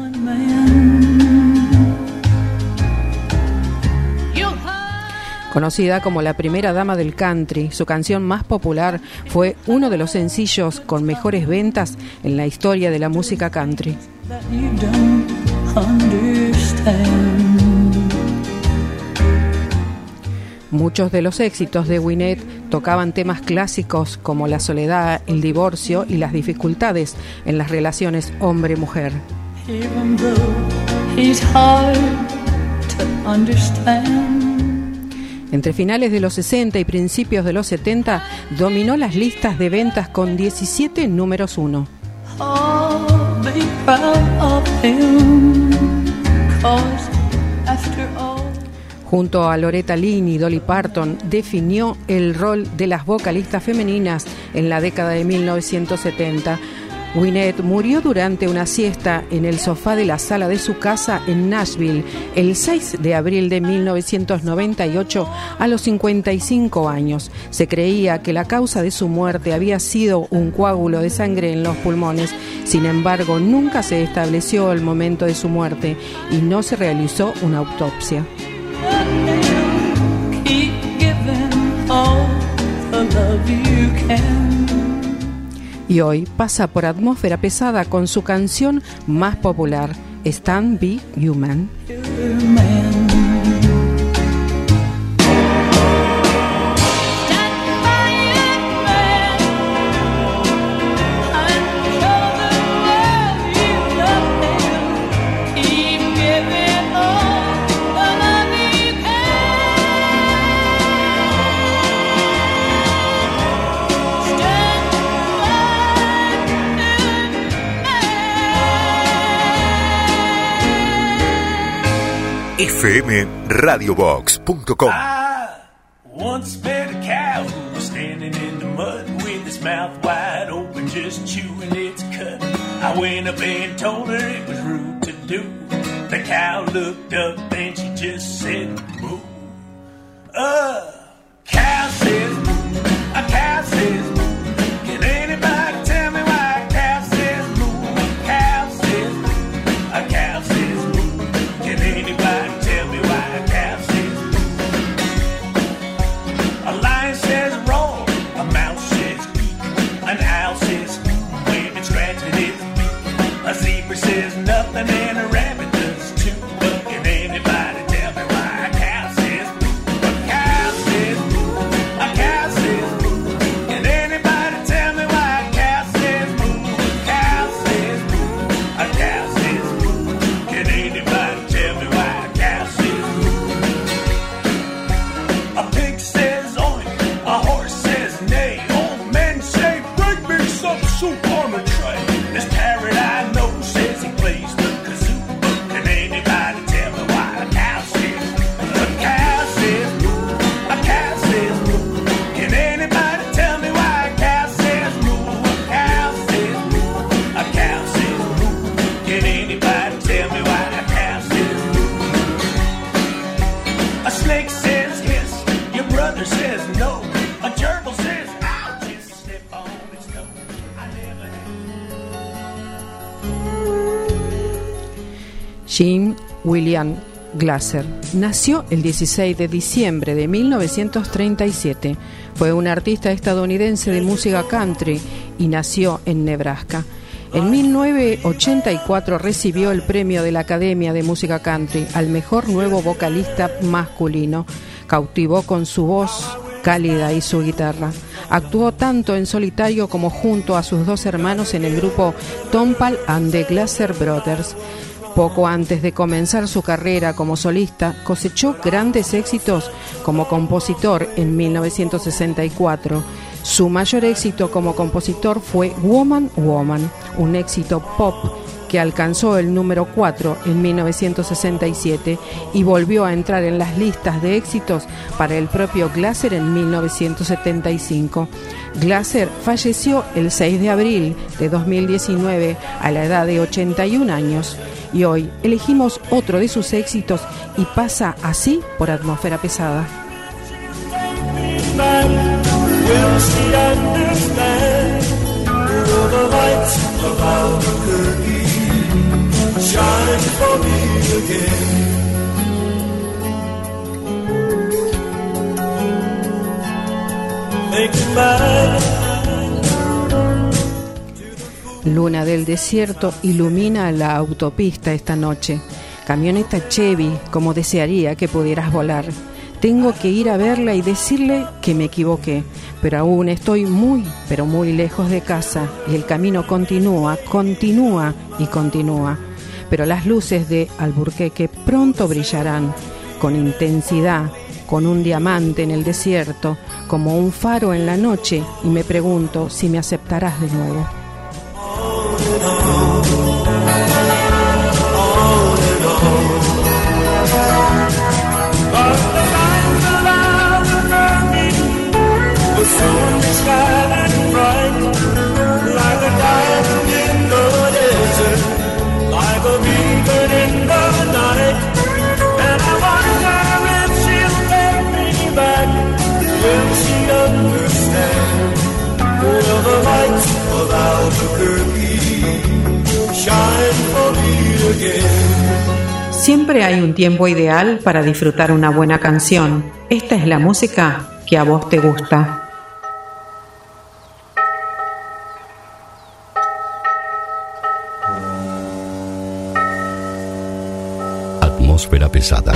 Conocida como la primera dama del country, su canción más popular fue uno de los sencillos con mejores ventas en la historia de la música country. Muchos de los éxitos de Wynette tocaban temas clásicos como la soledad, el divorcio y las dificultades en las relaciones hombre-mujer. Entre finales de los sesenta y principios de los setenta, dominó las listas de ventas con diecisiete números uno. Junto a Loretta Lynn y Dolly Parton, definió el rol de las vocalistas femeninas en la década de mil novecientos setenta. Wynette murió durante una siesta en el sofá de la sala de su casa en Nashville el seis de abril de mil novecientos noventa y ocho a los cincuenta y cinco años. Se creía que la causa de su muerte había sido un coágulo de sangre en los pulmones. Sin embargo, nunca se estableció el momento de su muerte y no se realizó una autopsia. Y hoy pasa por Atmósfera Pesada con su canción más popular, Stand By Human. F M radio box punto com. I once met a cow who was standing in the mud with his mouth wide open, just chewing its cud. I went up and told her it was rude to do. The cow looked up and she just said, moo. A cow says moo. A cow says moo. Can anybody tell me why a cow says moo? A cow says moo. A cow says moo. Can anybody tell me why a cow says moo? A lion says roar. A mouse says eek. An owl says when it's scratching its beak. A zebra says nothing and a rabbit does too. But can anybody snake says yes, your brother says no, a gerbil says I'll just slip on its toe. I never had. Jim William Glasser nació el dieciséis de diciembre de mil novecientos treinta y siete. Fue un artista estadounidense de música country y nació en Nebraska. En mil novecientos ochenta y cuatro recibió el premio de la Academia de Música Country al mejor nuevo vocalista masculino. Cautivó con su voz cálida y su guitarra. Actuó tanto en solitario como junto a sus dos hermanos en el grupo Tompal and the Glasser Brothers. Poco antes de comenzar su carrera como solista, cosechó grandes éxitos como compositor en mil novecientos sesenta y cuatro. Su mayor éxito como compositor fue Woman, Woman, un éxito pop que alcanzó el número cuatro en mil novecientos sesenta y siete y volvió a entrar en las listas de éxitos para el propio Glasser en mil novecientos setenta y cinco. Glasser falleció el seis de abril de dos mil diecinueve a la edad de ochenta y un años. Y hoy elegimos otro de sus éxitos y pasa así por Atmósfera Pesada. Will she understand? Will the lights of Albuquerque shine for me again? Think back. Luna del desierto ilumina la autopista esta noche. Camioneta Chevy, como desearía que pudieras volar. Tengo que ir a verla y decirle que me equivoqué, pero aún estoy muy, pero muy lejos de casa y el camino continúa, continúa y continúa. Pero las luces de Alburquerque pronto brillarán con intensidad, con un diamante en el desierto, como un faro en la noche, y me pregunto si me aceptarás de nuevo. Soon be shining bright, like a diamond in the desert, like a beacon in the night. And I wonder if she'll take me back. Will she understand? Will the lights of Albuquerque shine for me again? Siempre hay un tiempo ideal para disfrutar una buena canción. Esta es la música que a vos te gusta. Atmósfera Pesada.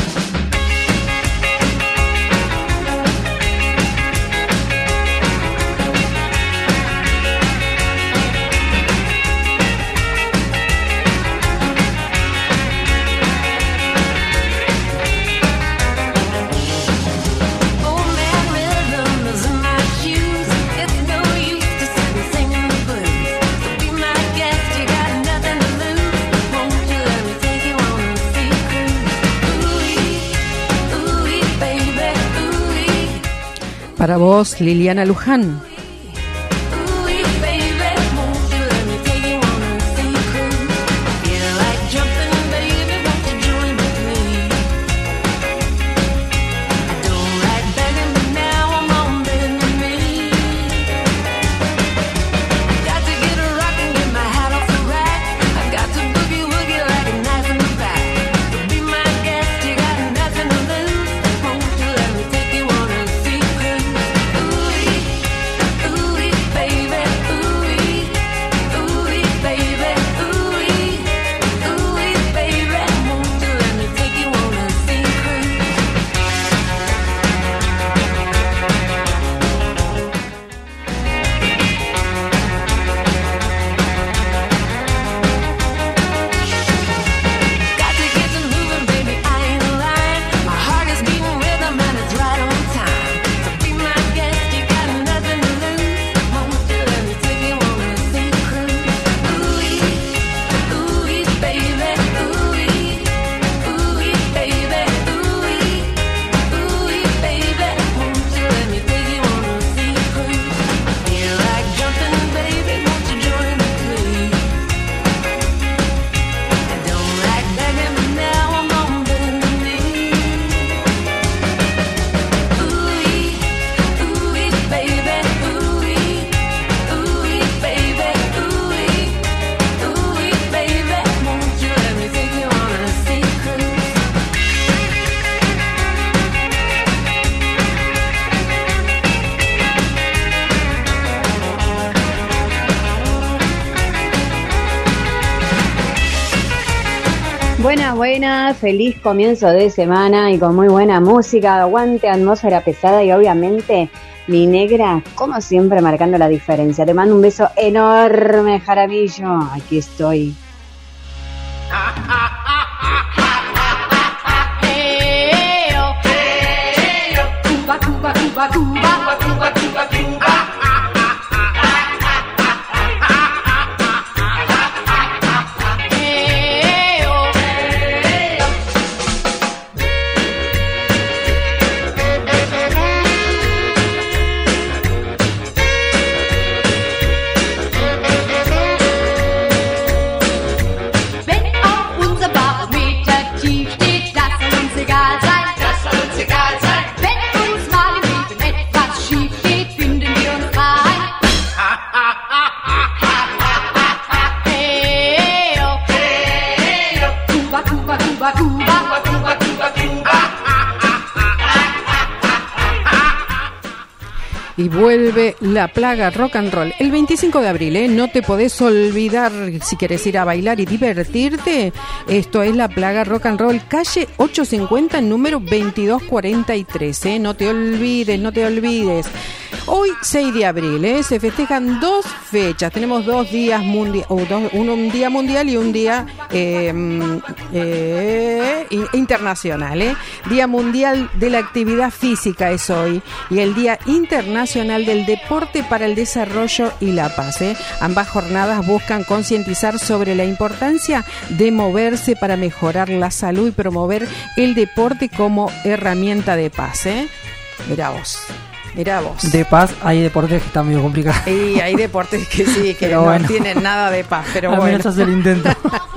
Para vos, Liliana Luján. buenas, feliz comienzo de semana y con muy buena música, aguante, atmósfera pesada y obviamente mi negra, como siempre, marcando la diferencia. Te mando un beso enorme, Jaramillo, aquí estoy. Cuba, Cuba, Cuba, Cuba, Cuba, Cuba, Cuba, Cuba. Y vuelve la plaga rock and roll el veinticinco de abril, ¿eh? No te podés olvidar si querés ir a bailar y divertirte. Esto es la plaga rock and roll, calle ochocientos cincuenta, número veintidós cuarenta y tres, ¿eh? No te olvides, no te olvides. Hoy, seis de abril, ¿eh? Se festejan dos fechas. Tenemos dos días mundiales, uno un día mundial y un día eh, eh, internacional, ¿eh? Día mundial de la actividad física es hoy y el Día Internacional del Deporte para el Desarrollo y la Paz, ¿eh? Ambas jornadas buscan concientizar sobre la importancia de moverse para mejorar la salud y promover el deporte como herramienta de paz, ¿eh? Mirá vos. Mirá vos. De paz, hay deportes que están medio complicados. Y hay deportes que sí, que pero no bueno, tienen nada de paz, pero al bueno. menos hace el intento.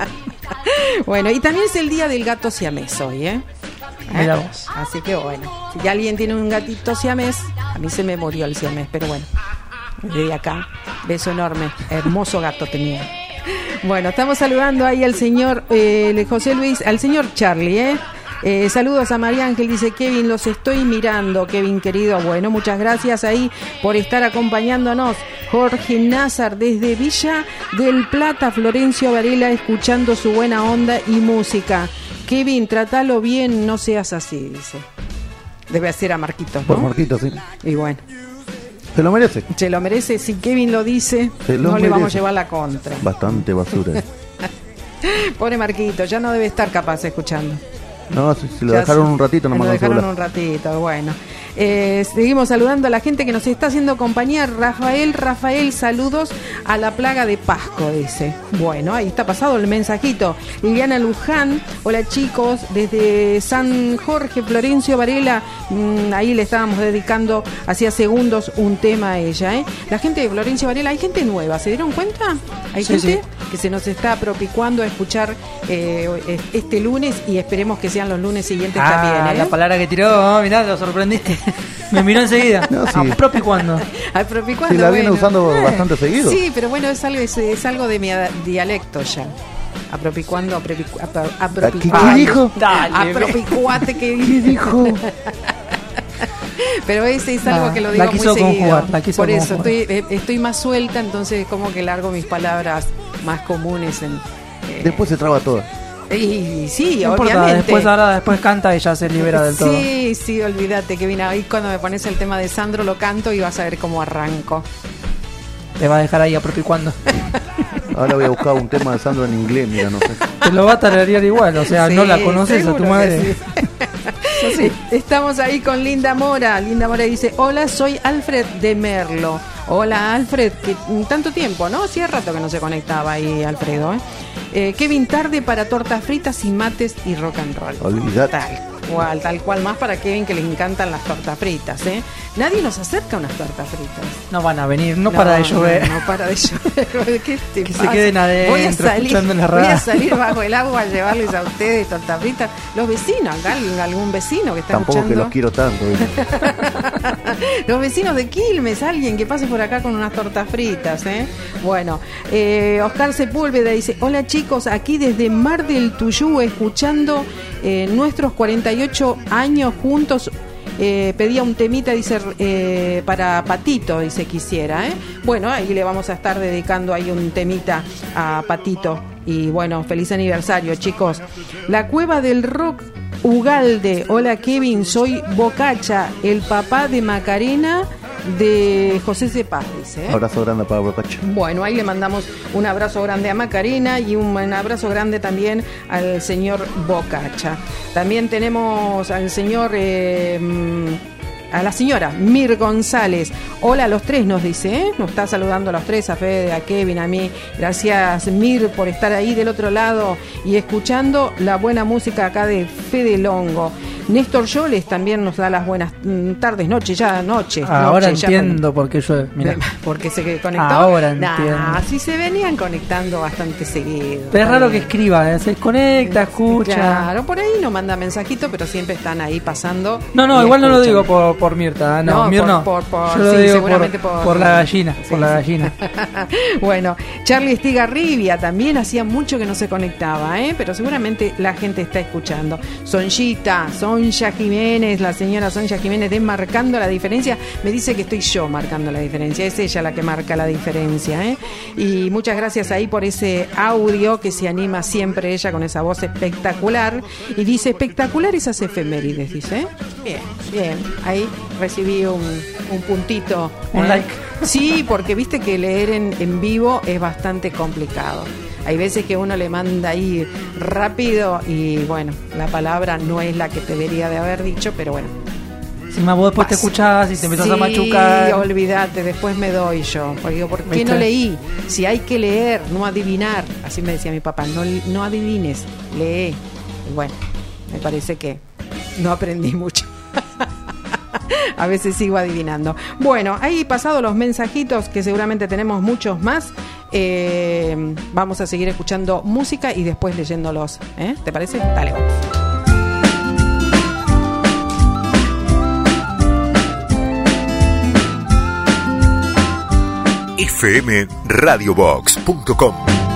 Bueno, y también es el día del gato siamés hoy, ¿eh? Mirá vos. Así que bueno, si alguien tiene un gatito siamés, a mí se me murió el siamés, pero bueno, desde acá, beso enorme, hermoso gato tenía. Bueno, estamos saludando ahí al señor eh, José Luis, al señor Charlie, ¿eh? Eh, saludos a María Ángel, dice Kevin, los estoy mirando, Kevin querido. Bueno, muchas gracias ahí por estar acompañándonos. Jorge Nazar desde Villa del Plata, Florencio Varela, escuchando su buena onda y música. Kevin, tratalo bien, no seas así, dice. Debe ser a Marquitos, ¿no? Por Marquitos, sí. Y bueno. Se lo merece. Se lo merece, si Kevin lo dice, Se lo no merece. le vamos a llevar la contra. Bastante basura. Pobre Marquito, ya no debe estar capaz escuchando. No, si, si lo Ya dejaron sí, un ratito nomás. lo no se dejaron habla. un ratito, bueno. Eh, seguimos saludando a la gente que nos está haciendo compañía. Rafael, Rafael, saludos a la plaga de Pasco, dice. Bueno, ahí está pasado el mensajito. Liliana Luján, hola chicos, desde San Jorge, Florencio Varela, mmm, ahí le estábamos dedicando hacía segundos un tema a ella, ¿eh? La gente de Florencio Varela, hay gente nueva, ¿se dieron cuenta? Hay Sí, gente sí. que se nos está propicuando a escuchar eh, este lunes y esperemos que sean los lunes siguientes Ah, también, ¿eh? la palabra que tiró, oh, mirá, lo sorprendiste. Me miró enseguida. No, sí. Ah, propio cuando. Al propicuando, Si la viene bueno. usando Eh, bastante seguido. Sí, pero bueno, es algo, es, es algo de mi a- dialecto ya. Apropicuando, apropicu, apro, apropicu- ¿Qué- qué Ay, dijo? Dale, apropicuate, que ¿Qué dijo? Pero ese es algo Ah, que lo la digo muy quiso seguido. conjugar, la quiso Por eso conjugar. estoy, eh, estoy más suelta, entonces como que largo mis palabras más comunes en. eh, Después se traba toda. y sí, No importa, obviamente. después ahora después canta y ya se libera del todo. Sí, sí, olvídate que vine ahí cuando me pones el tema de Sandro lo canto y vas a ver cómo arranco. Te va a dejar ahí apropicuando. Ahora voy a buscar un tema de Sandro en inglés, mira, no sé. Te lo va a tararear igual, o sea, Sí, no la conoces a tu seguro que madre. sí. Sí, estamos ahí con Linda Mora. Linda Mora dice, hola, soy Alfred de Merlo. Hola Alfred, que tanto tiempo, ¿no? Hacía rato que no se conectaba ahí Alfredo, ¿eh? Eh, Kevin, tarde para tortas fritas y mates y rock and roll. Olvidate. Tal cual, tal cual, más para Kevin que le encantan las tortas fritas, ¿eh? Nadie nos acerca unas tortas fritas. No van a venir, no, para de llover. No, no para de llover. ¿Qué te Que se pasa? queden adentro, voy a salir, escuchando la voy a radio. salir bajo el agua a llevarles a ustedes tortas fritas. Los vecinos, acá algún vecino que está Tampoco que escuchando. los quiero tanto. ¿viste? Los vecinos de Quilmes, alguien que pase por acá con unas tortas fritas, ¿eh? Bueno, eh, Oscar Sepúlveda dice, hola chicos, aquí desde Mar del Tuyú, escuchando eh, nuestros cuarenta y ocho años juntos eh, pedía un temita, dice, eh, para Patito, dice, quisiera, ¿eh? Bueno, ahí le vamos a estar dedicando ahí un temita a Patito. Y bueno, feliz aniversario, chicos. La Cueva del Rock Ugalde. Hola, Kevin, soy Bocacha, el papá de Macarena de José Cepaz, dice, ¿eh? Abrazo grande para Bocacha. Bueno, ahí le mandamos un abrazo grande a Macarena y un, un abrazo grande también al señor Bocacha. También tenemos al señor... Eh, a la señora Mir González. Hola a los tres, nos dice, ¿eh? Nos está saludando a los tres, a Fede, a Kevin, a mí. Gracias, Mir, por estar ahí del otro lado y escuchando la buena música acá de Fede Longo. Néstor Yoles también nos da las buenas tardes, noche, ya noche. Ahora noche, entiendo ya, por qué llueve. Mirá. Porque se conectó. Ahora nah, entiendo. Sí se venían conectando bastante seguido. Pero es raro que escriba, ¿eh? Se desconecta, escucha. Claro, por ahí no manda mensajito, pero siempre están ahí pasando. No, no, igual escuchan. No lo digo por, por Mirta, no, no, Mir por, no. Por, por, Yo lo sí, digo seguramente por, por, por la gallina, sí, por sí. la gallina. Bueno, Charlie Estigarribia también hacía mucho que no se conectaba, ¿eh? Pero seguramente la gente está escuchando. Sonjita, Sonja Jiménez, la señora Sonja Jiménez de Marcando la Diferencia, me dice que estoy yo marcando la diferencia, es ella la que marca la diferencia, ¿eh? Y muchas gracias ahí por ese audio que se anima siempre ella con esa voz espectacular y dice espectacular esas efemérides, dice, ¿eh? Bien, bien, ahí recibí un, un puntito, un ¿eh? like. Sí, porque viste que leer en, en vivo es bastante complicado. Hay veces que uno le manda ahí rápido y bueno, la palabra no es la que te debería de haber dicho, pero bueno. Si más vos después te escuchás y te empezás sí, a machucar. Sí, olvídate, después me doy yo. Porque digo, ¿por qué ¿viste? No leí? Si hay que leer, no adivinar. Así me decía mi papá, no, no adivines, lee. Y bueno, me parece que no aprendí mucho. A veces sigo adivinando. Bueno, ahí pasado los mensajitos, que seguramente tenemos muchos más. Eh, vamos a seguir escuchando música y después leyéndolos, ¿eh? ¿Te parece? Dale, vamos. F M radio box punto com.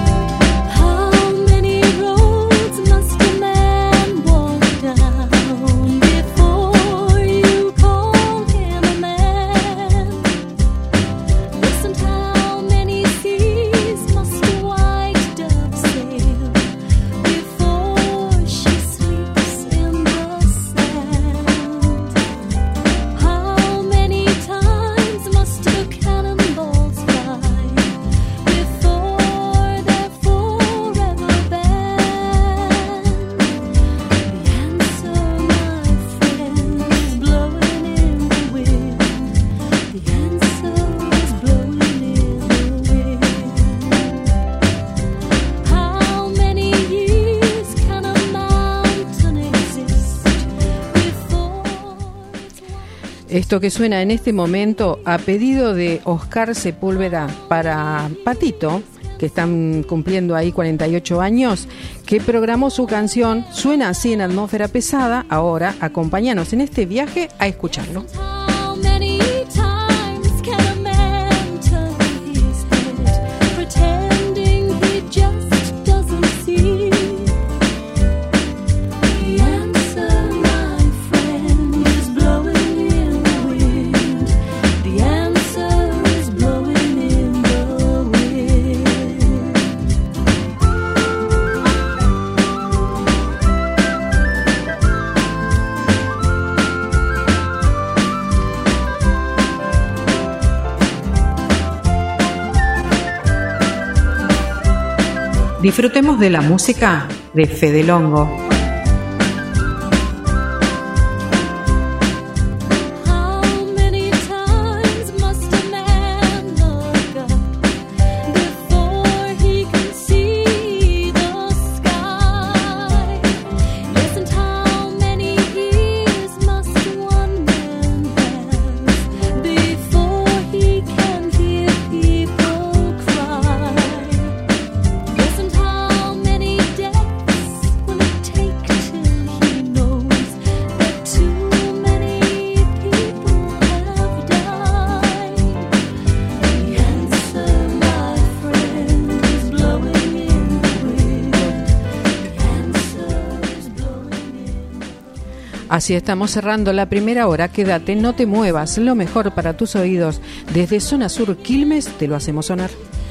Esto que suena en este momento a pedido de Oscar Sepúlveda para Patito, que están cumpliendo ahí cuarenta y ocho años, que programó su canción, suena así en Atmósfera Pesada. Ahora acompáñanos en este viaje a escucharlo. Disfrutemos de la música de Fede Longo. Take Así estamos cerrando la primera hora. Quédate, no te muevas. Lo mejor para tus oídos. Desde Zona Sur Quilmes te lo hacemos sonar.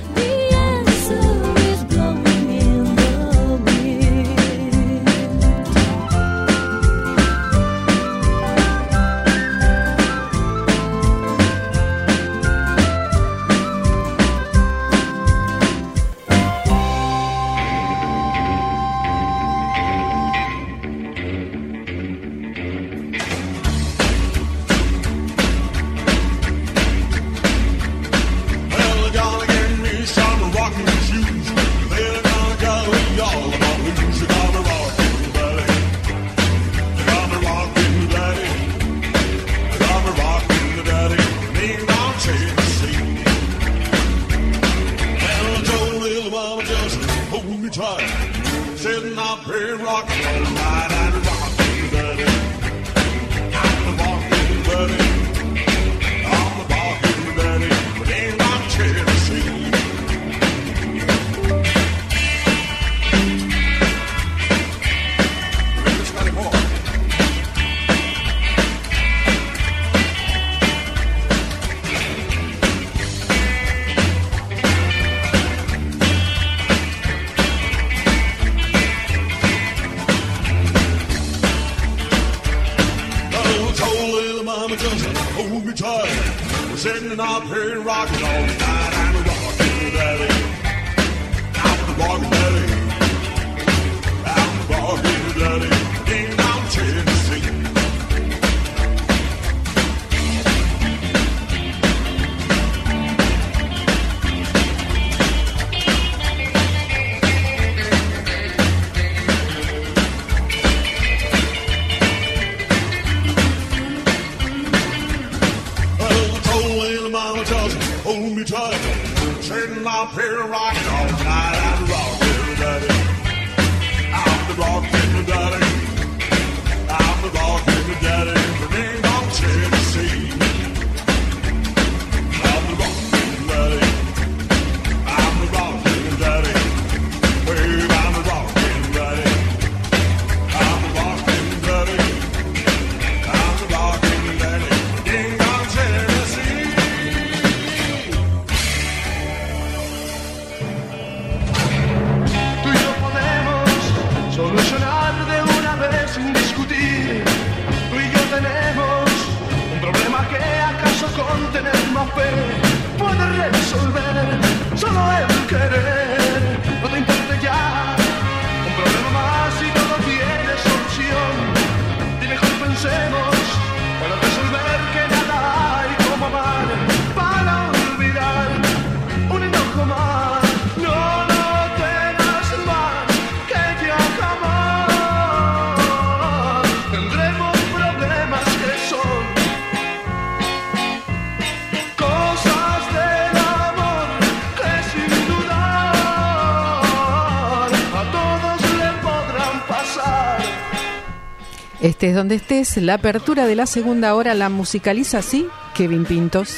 Estés donde estés, la apertura de la segunda hora la musicaliza así Kevin Pintos.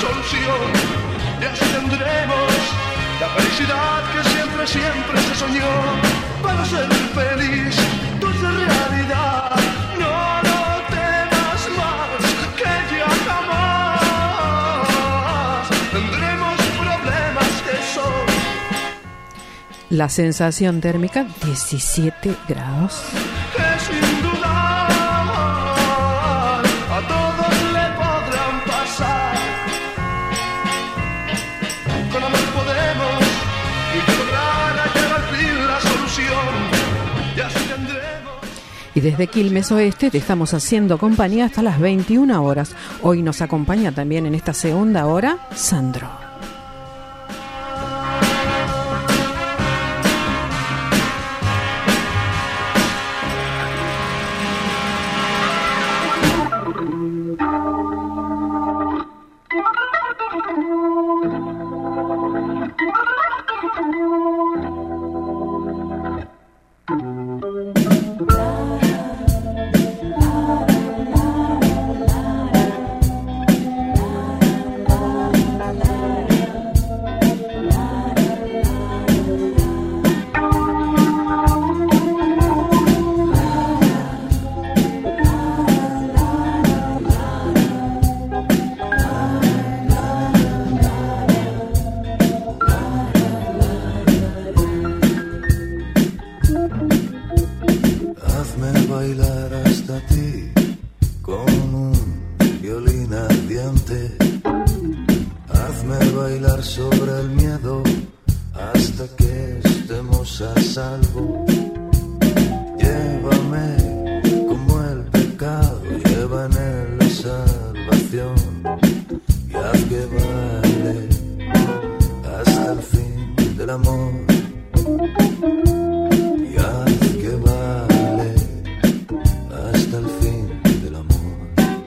Y así tendremos la felicidad que siempre, siempre se soñó. Para ser feliz, dulce realidad. No, no temas más, que ya jamás tendremos problemas que son. La sensación térmica, diecisiete grados. Que sin duda a todos le podrán pasar. Con amor podemos y lograr hallar al fin la solución. Y así tendremos. Y desde Quilmes Oeste te estamos haciendo compañía hasta las veintiuna horas. Hoy nos acompaña también en esta segunda hora Sandro. violín ardiente. Hazme bailar sobre el miedo hasta que estemos a salvo. Llévame como el pecado lleva en él la salvación y haz que baile hasta el fin del amor. Y haz que baile hasta el fin del amor.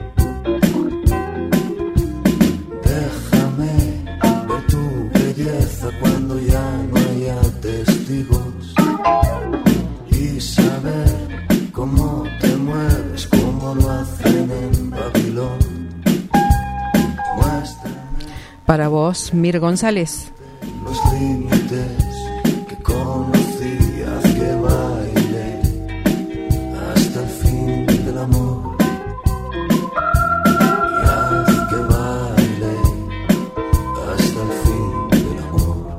Déjame ver tu belleza cuando ya no haya testigos y saber cómo te mueves, como lo hacen en Babilón. Muéstrame Para vos, Mir González. los límites que conocí, haz que baile hasta el fin del amor. Y haz que baile hasta el fin del amor.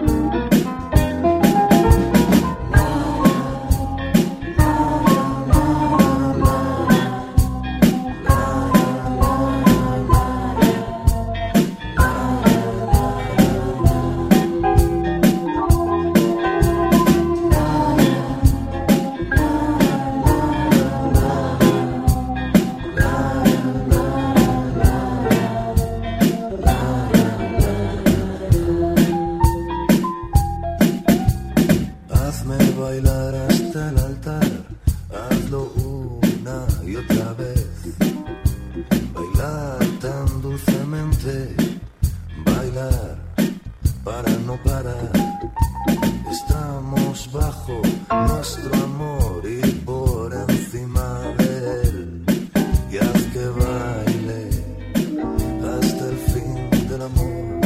Hazme bailar hasta el altar, hazlo una y otra vez. Bailar tan dulcemente, bailar para no parar. Estamos bajo nuestro amor y por encima de él. Y haz que baile hasta el fin del amor.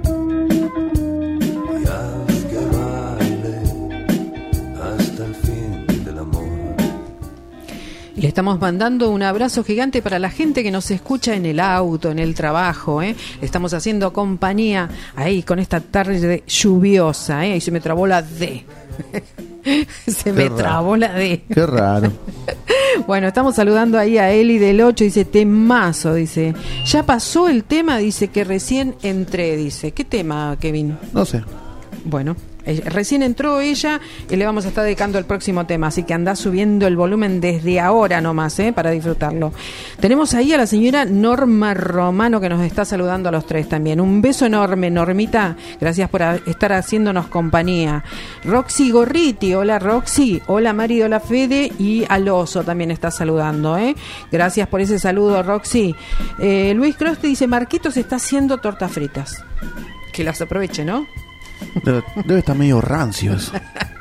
Y haz que baile hasta el fin del amor. Y le estamos mandando un abrazo gigante para la gente que nos escucha en el auto, en el trabajo, ¿eh? Le estamos haciendo compañía ahí con esta tarde lluviosa, ¿eh? Y se me trabó la D. Se Qué me raro. trabó la D. Qué raro. Bueno, estamos saludando ahí a Eli del ocho, dice, temazo, dice. Ya pasó el tema, dice que recién entré, dice. ¿Qué tema, Kevin? No sé. Bueno, eh, recién entró ella y le vamos a estar dedicando el próximo tema, así que andá subiendo el volumen desde ahora nomás, ¿eh? Para disfrutarlo. Tenemos ahí a la señora Norma Romano que nos está saludando a los tres también. Un beso enorme, Normita. Gracias por a- estar haciéndonos compañía. Roxy Gorriti, hola Roxy. Hola Mari, hola Fede. Y al oso también está saludando, ¿eh? Gracias por ese saludo, Roxy. Eh, Luis Croste dice, Marquitos está haciendo tortas fritas. Que las aproveche, ¿no? Debe, debe estar medio rancio eso.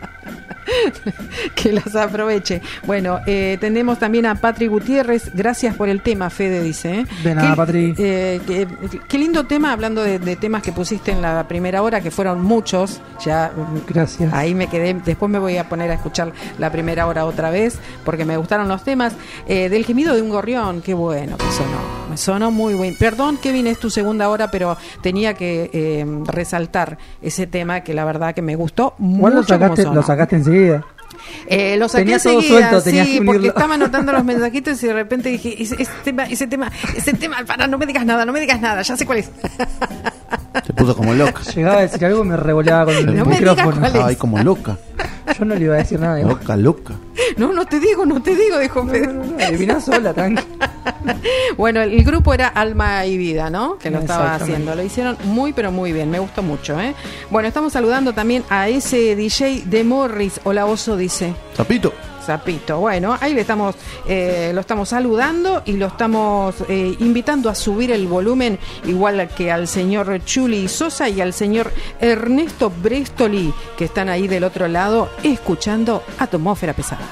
Que las aproveche. Bueno, eh, tenemos también a Patri Gutiérrez. Gracias por el tema, Fede, dice. ¿eh? De nada, qué, Patri. eh, qué, qué lindo tema, hablando de, de temas que pusiste en la primera hora, que fueron muchos. Ya, gracias. Ahí me quedé. Después me voy a poner a escuchar la primera hora otra vez, porque me gustaron los temas. Eh, del gemido de un gorrión, qué bueno que sonó. Me sonó muy bien. Perdón, Kevin, es tu segunda hora, pero tenía que eh, resaltar ese tema que la verdad que me gustó Igual mucho. lo sacaste, como sonó. lo sacaste enseguida. Eh, lo saqué Tenía todo enseguida, suelto, tenías sí, que porque unirlo. estaba anotando los mensajitos y de repente dije, ese, ese tema, ese tema, ese tema, para, no me digas nada, no me digas nada, ya sé cuál es. Se puso como loca. Llegaba a decir algo y me revoleaba con el No me digas micrófono. cuál es. Estaba ahí como loca. Yo no le iba a decir nada. igual. Loca, loca. No, no te digo, no te digo, dijo Fede. No, no, no, adiviná sola, tranqui. Bueno, el grupo era Alma y Vida, ¿no? Que lo estaba Exactamente. haciendo. Lo hicieron muy, pero muy bien. Me gustó mucho, ¿eh? Bueno, estamos saludando también a ese D J de Morris. Hola, Oso, dice. Zapito. Zapito. Bueno, ahí le estamos, eh, lo estamos saludando y lo estamos eh, invitando a subir el volumen, igual que al señor Chuli Sosa y al señor Ernesto Brestoli, que están ahí del otro lado escuchando Atmósfera Pesada.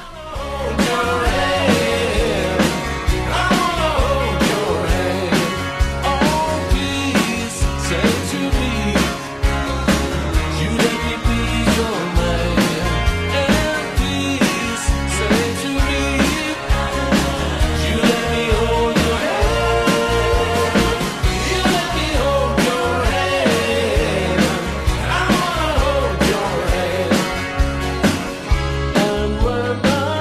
And when the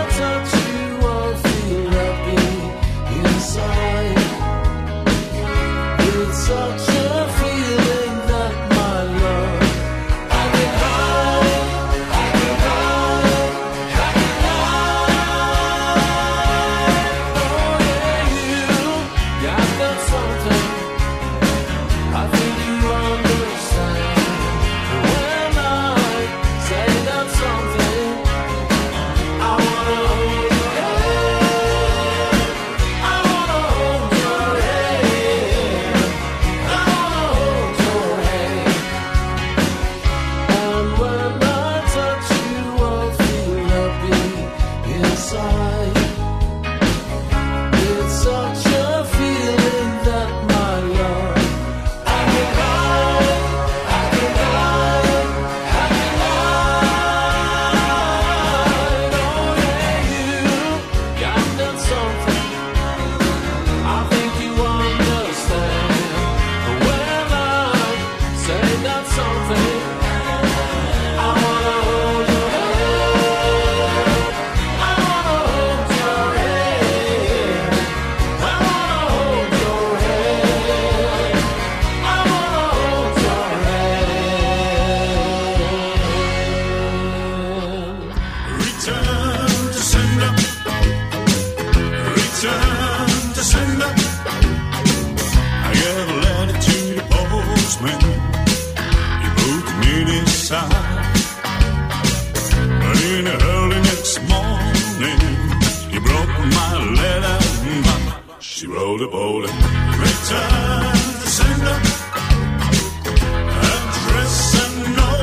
bowling. Return to sender and dress and know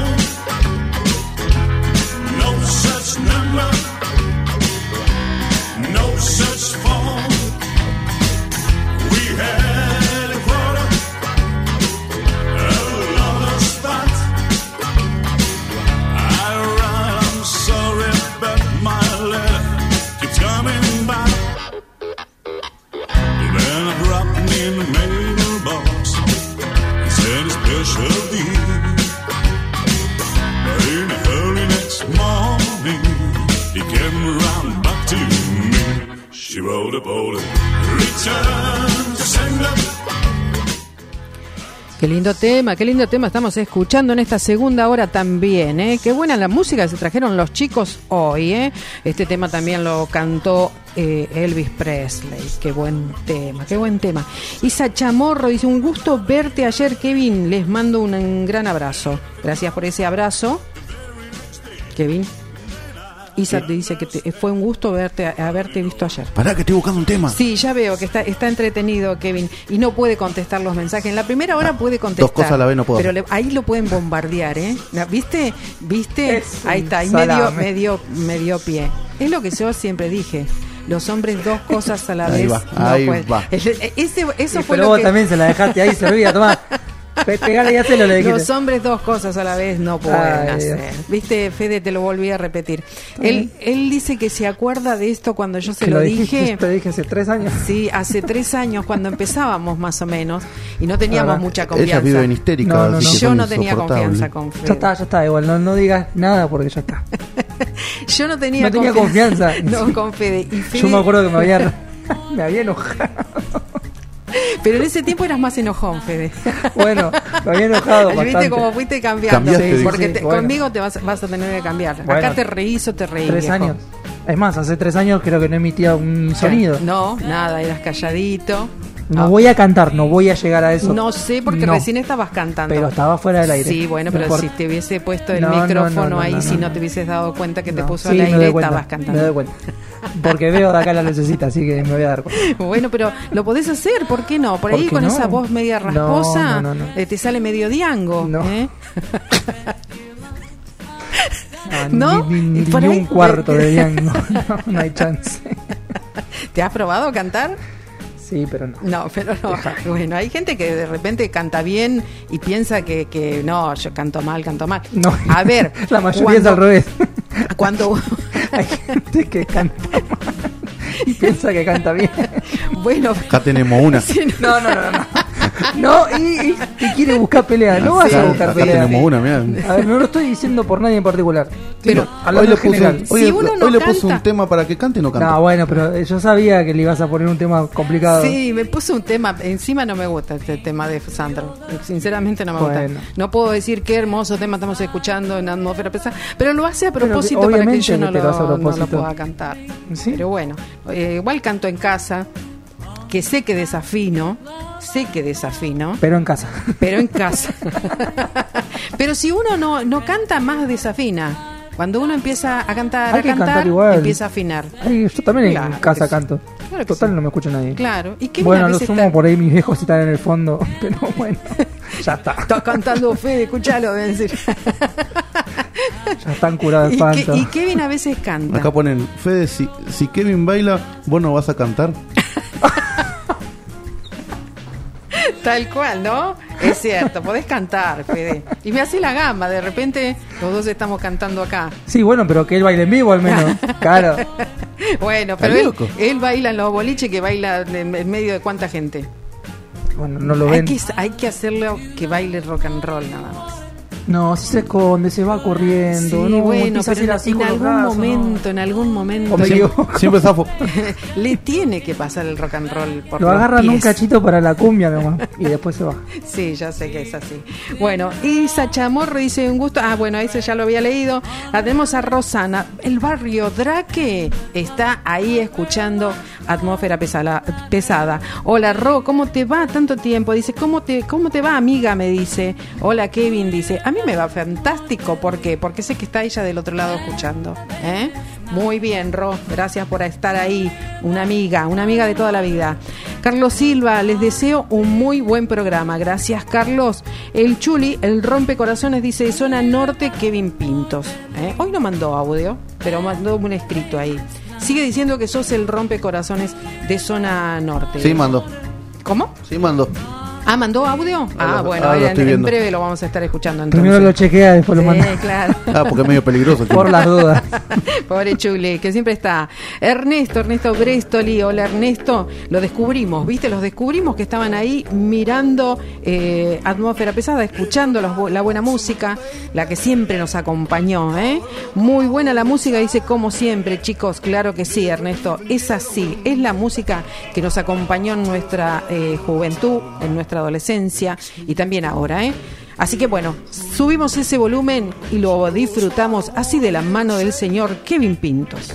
no such number, no such form. We had a quarter, a lover's spot. I run, I'm sorry, but my letter keeps coming back. Then I dropped me in the mailbox and sent a special deed. But in a hurry next morning, he came round back to me. She wrote a bowling, return to sender. Qué lindo tema, qué lindo tema estamos escuchando en esta segunda hora también, ¿eh? Qué buena la música que se trajeron los chicos hoy, ¿eh? Este tema también lo cantó eh, Elvis Presley. Qué buen tema, qué buen tema. Isa Chamorro dice, un gusto verte ayer, Kevin. Les mando un, un gran abrazo. Gracias por ese abrazo, Kevin. Isa te dice que te, fue un gusto verte haberte visto ayer. Pará, que estoy buscando un tema. Sí, ya veo que está está entretenido, Kevin, y no puede contestar los mensajes. En la primera hora Ah, puede contestar. dos cosas a la vez no puedo Pero hacer. le- ahí lo pueden bombardear, ¿eh? ¿Viste? ¿Viste? Es Ahí un está, ahí medio, salame. medio, medio pie. Es lo que yo siempre dije. Los hombres dos cosas a la Ahí vez. va, no ahí pueden. va. Ese, ese- eso Y fue pero lo vos que... también se la dejaste ahí servida, tomá. Pe- Pegale y hacelo, le dijiste. Los hombres dos cosas a la vez no pueden Ay, hacer. Dios. Viste, Fede, te lo volví a repetir. Él, él dice que se acuerda de esto cuando yo se Que lo, lo dijiste, dije. te dije hace tres años. Sí, hace tres años cuando empezábamos más o menos y no teníamos Ahora, mucha confianza. Ella vive en histérica. No, no, así no. que Yo son no tenía insoportables. confianza con Fede. Ya está, ya está, igual, no, no digas nada porque ya está. Yo no tenía, No tenía confianza. No, con Fede. Y Fede- Yo me acuerdo que me había, me había enojado. Pero en ese tiempo eras más enojón, Fede. Bueno, me había enojado Viste bastante. cómo fuiste cambiando. Cambiaste, Sí, porque sí, te- bueno. conmigo te vas, vas a tener que cambiar. Bueno, Acá te reís o te reís. Tres viejo. años. Es más, hace tres años creo que no emitía un sonido. No, nada, eras calladito. No Ah. voy a cantar, no voy a llegar a eso. No sé, porque No. recién estabas cantando. Pero estaba fuera del aire. Sí, bueno, No pero importa. si te hubiese puesto el No, no, micrófono no, no, ahí, no, si no. no te hubieses dado cuenta que te No. puso Sí, al me aire, doy cuenta, estabas Me cantando. doy cuenta. Porque veo de acá la lucecita, así que me voy a dar cuenta. Bueno, pero lo podés hacer, ¿por qué no? Por ¿Por ahí qué con no? esa voz media No, rasposa no, no, no. eh, te sale medio diango. No. ¿eh? Ah, ¿No? Ni, ni- Y ni por ahí- un cuarto de diango. No, no hay chance. ¿Te has probado cantar? Sí, pero no. No, pero no. Bueno, hay gente que de repente canta bien y piensa que, que no, yo canto mal, canto mal. No. A ver, La mayoría cuando- es al revés. Cuando, Hay gente que canta mal y piensa que canta bien. bueno, Acá tenemos una. sí, No, no, no, no. No, y, y- y quiere buscar pelea. No vas Sí. a buscar Acá pelea. tenemos una, mirá. A ver, no lo estoy diciendo por nadie en particular. Pero- Sino hablando Hoy le en puse, general. hoy, Si uno no hoy le puse canta- un tema para que cante y no cante. No, bueno, pero yo sabía que le ibas a poner un tema complicado. sí, me puse un tema, encima no me gusta este tema de Sandro, sinceramente no me Bueno. gusta. No puedo decir qué hermoso tema estamos escuchando en Atmósfera Pesada, pero lo hace a Pero que propósito para que obviamente yo no que te lo hace a lo, no lo propósito. pueda cantar. ¿Sí? Pero bueno, eh, igual canto en casa, que sé que desafino, sé que desafino, Pero en casa. pero en casa. Pero si uno no, no canta, más desafina. Cuando uno empieza a cantar, Hay a que cantar, cantar igual. empieza a afinar. Ay, yo también Claro en que casa sí. canto. Claro que Total, sí. no me escucha nadie. Claro. ¿Y qué Bueno, a lo veces sumo está- por ahí mis viejos están en el fondo. Pero bueno, ya está. Está cantando Fede, escuchalo, deben decir. Ya están curados de Y, que- espanto. y Kevin a veces canta. Acá ponen, Fede, si, si Kevin baila, vos no vas a cantar. Tal cual, ¿no? Es cierto, podés cantar, Fede. Y me hace la gamba, de repente los dos estamos cantando acá. Sí, bueno, pero que él baile en vivo al menos. Claro. Bueno, pero Está él, loco. él baila en los boliches, que baila en, en medio de cuánta gente. Bueno, no lo Hay ven. que, hay que hacerlo que baile rock and roll nada más. No, si se esconde, se va corriendo. Sí, no, bueno, empieza a pero hacer en, así en con los algún brazos, momento, en algún momento, O me le, equivoco. Siempre zafo. le tiene que pasar el rock and roll por Lo los agarran un pies. cachito para la cumbia nomás. Y después se va. Sí, ya sé que es así. Bueno, Isa Chamorro dice un gusto. Ah, bueno, ese ya lo había leído. La tenemos a Rosana. El barrio Draque está ahí escuchando Atmósfera pesada. pesada. Hola, Ro, ¿cómo te va? Tanto tiempo. Dice, ¿cómo te, cómo te va, amiga? Me dice. Hola, Kevin. Dice, a mí me va fantástico. ¿Por qué? Porque sé que está ella del otro lado escuchando. ¿Eh? Muy bien, Ro, gracias por estar ahí. Una amiga, una amiga de toda la vida. Carlos Silva, les deseo un muy buen programa. Gracias, Carlos. El Chuli, el rompecorazones, dice de zona norte, Kevin Pintos. ¿Eh? Hoy no mandó audio, pero mandó un escrito ahí. Sigue diciendo que sos el rompecorazones de zona norte. Sí, mandó. ¿Cómo? Sí, mandó. Ah, ¿mandó audio? Ah, ah bueno, ah, en, en breve lo vamos a estar escuchando entonces. Primero lo chequea, después sí, lo manda. Claro. Ah, porque es medio peligroso. Por las dudas. Pobre Chuli, que siempre está. Ernesto, Ernesto Brestoli. Hola, Ernesto. Lo descubrimos, ¿viste? Los descubrimos que estaban ahí mirando eh, Atmósfera Pesada, escuchando los, la buena música, la que siempre nos acompañó, ¿eh? Muy buena la música, dice, como siempre, chicos. Claro que sí, Ernesto. Es así. Es la música que nos acompañó en nuestra eh, juventud, en nuestra adolescencia y también ahora, ¿eh? Así que bueno, subimos ese volumen y lo disfrutamos así de la mano del señor Kevin Pintos.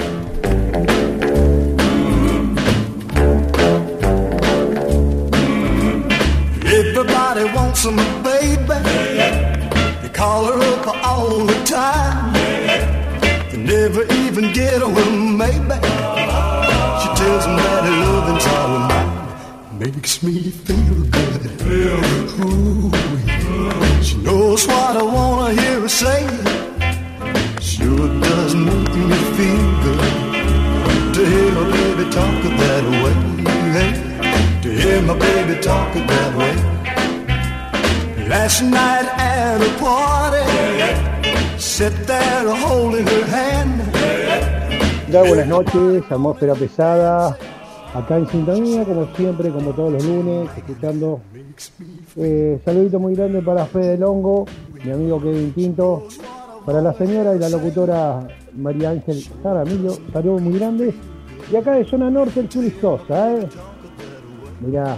Everybody wants some baby. They call her up all the time. They never even get one, maybe. She tells them that her loving's all mine. Makes me feel good. Ooh, she knows what I wanna hear her say. Sure does make me feel good to hear my baby talk that way. To hear my baby talk that way. Last night at a party, sat there holding her hand. Ya, buenas noches, Atmósfera Pesada. Acá en sintonía, como siempre, como todos los lunes, escuchando. Eh, saludito muy grande para Fede Longo, mi amigo Kevin Pinto, para la señora y la locutora María Ángel Jaramillo, saludos muy grandes. Y acá de zona norte, el Chuli Sosa, ¿eh? Mirá,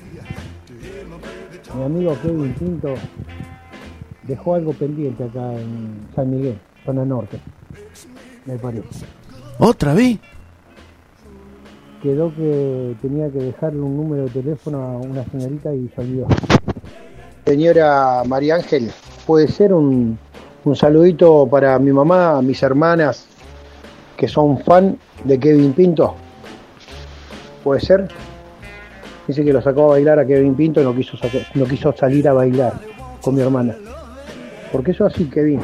mi amigo Kevin Pinto dejó algo pendiente acá en San Miguel, zona norte, me parece. ¿Otra vez? Quedó que tenía que dejarle un número de teléfono a una señorita y se olvidó. Señora María Ángel, ¿puede ser un, un saludito para mi mamá, mis hermanas, que son fan de Kevin Pinto? ¿Puede ser? Dice que lo sacó a bailar a Kevin Pinto y no quiso, sacar, no quiso salir a bailar con mi hermana. ¿Por qué eso así, Kevin?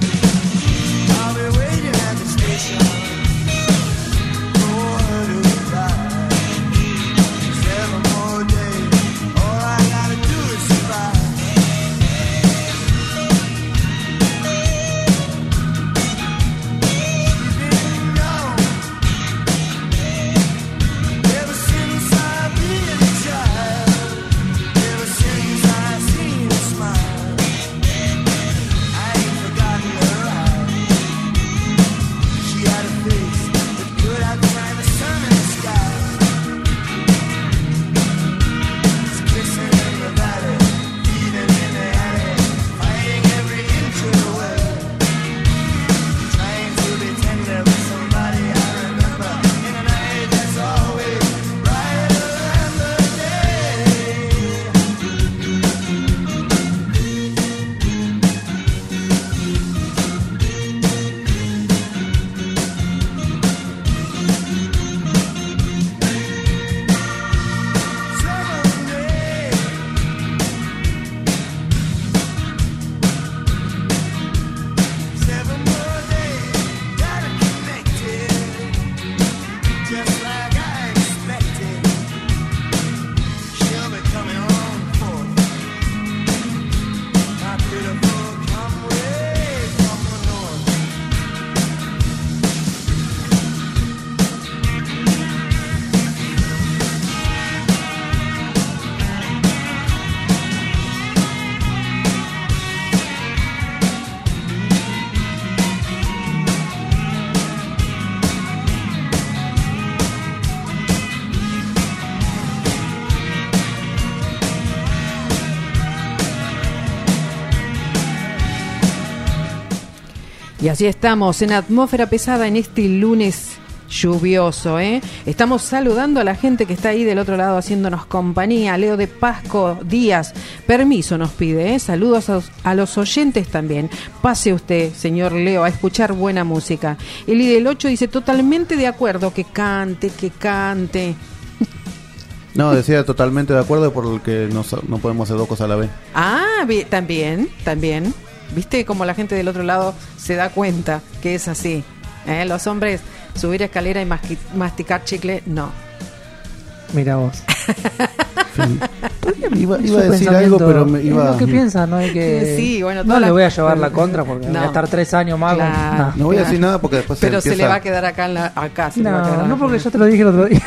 I'll be waiting at the station. Oh, honey. Y así estamos en Atmósfera Pesada en este lunes lluvioso, ¿eh? Estamos saludando a la gente que está ahí del otro lado haciéndonos compañía. Leo de Pasco Díaz, permiso nos pide, ¿eh? Saludos a, a los oyentes también. Pase usted, señor Leo, a escuchar buena música. Eli del ocho dice, totalmente de acuerdo, que cante, que cante. No, decía totalmente de acuerdo porque no, no podemos hacer dos cosas a la vez. Ah, bien, también, también. ¿Viste cómo la gente del otro lado se da cuenta que es así? ¿Eh? Los hombres, subir escalera y masqui- masticar chicle, no. Mira vos. Iba, iba a decir algo, pero me iba... Es lo que piensa, no hay que... Sí, bueno, no la... le voy a llevar la contra porque no. voy a estar tres años más. Claro, con... No voy a decir nada porque después pero se empieza... se le va a quedar acá, en la... acá se no, le va a quedar no acá. porque yo te lo dije el otro día.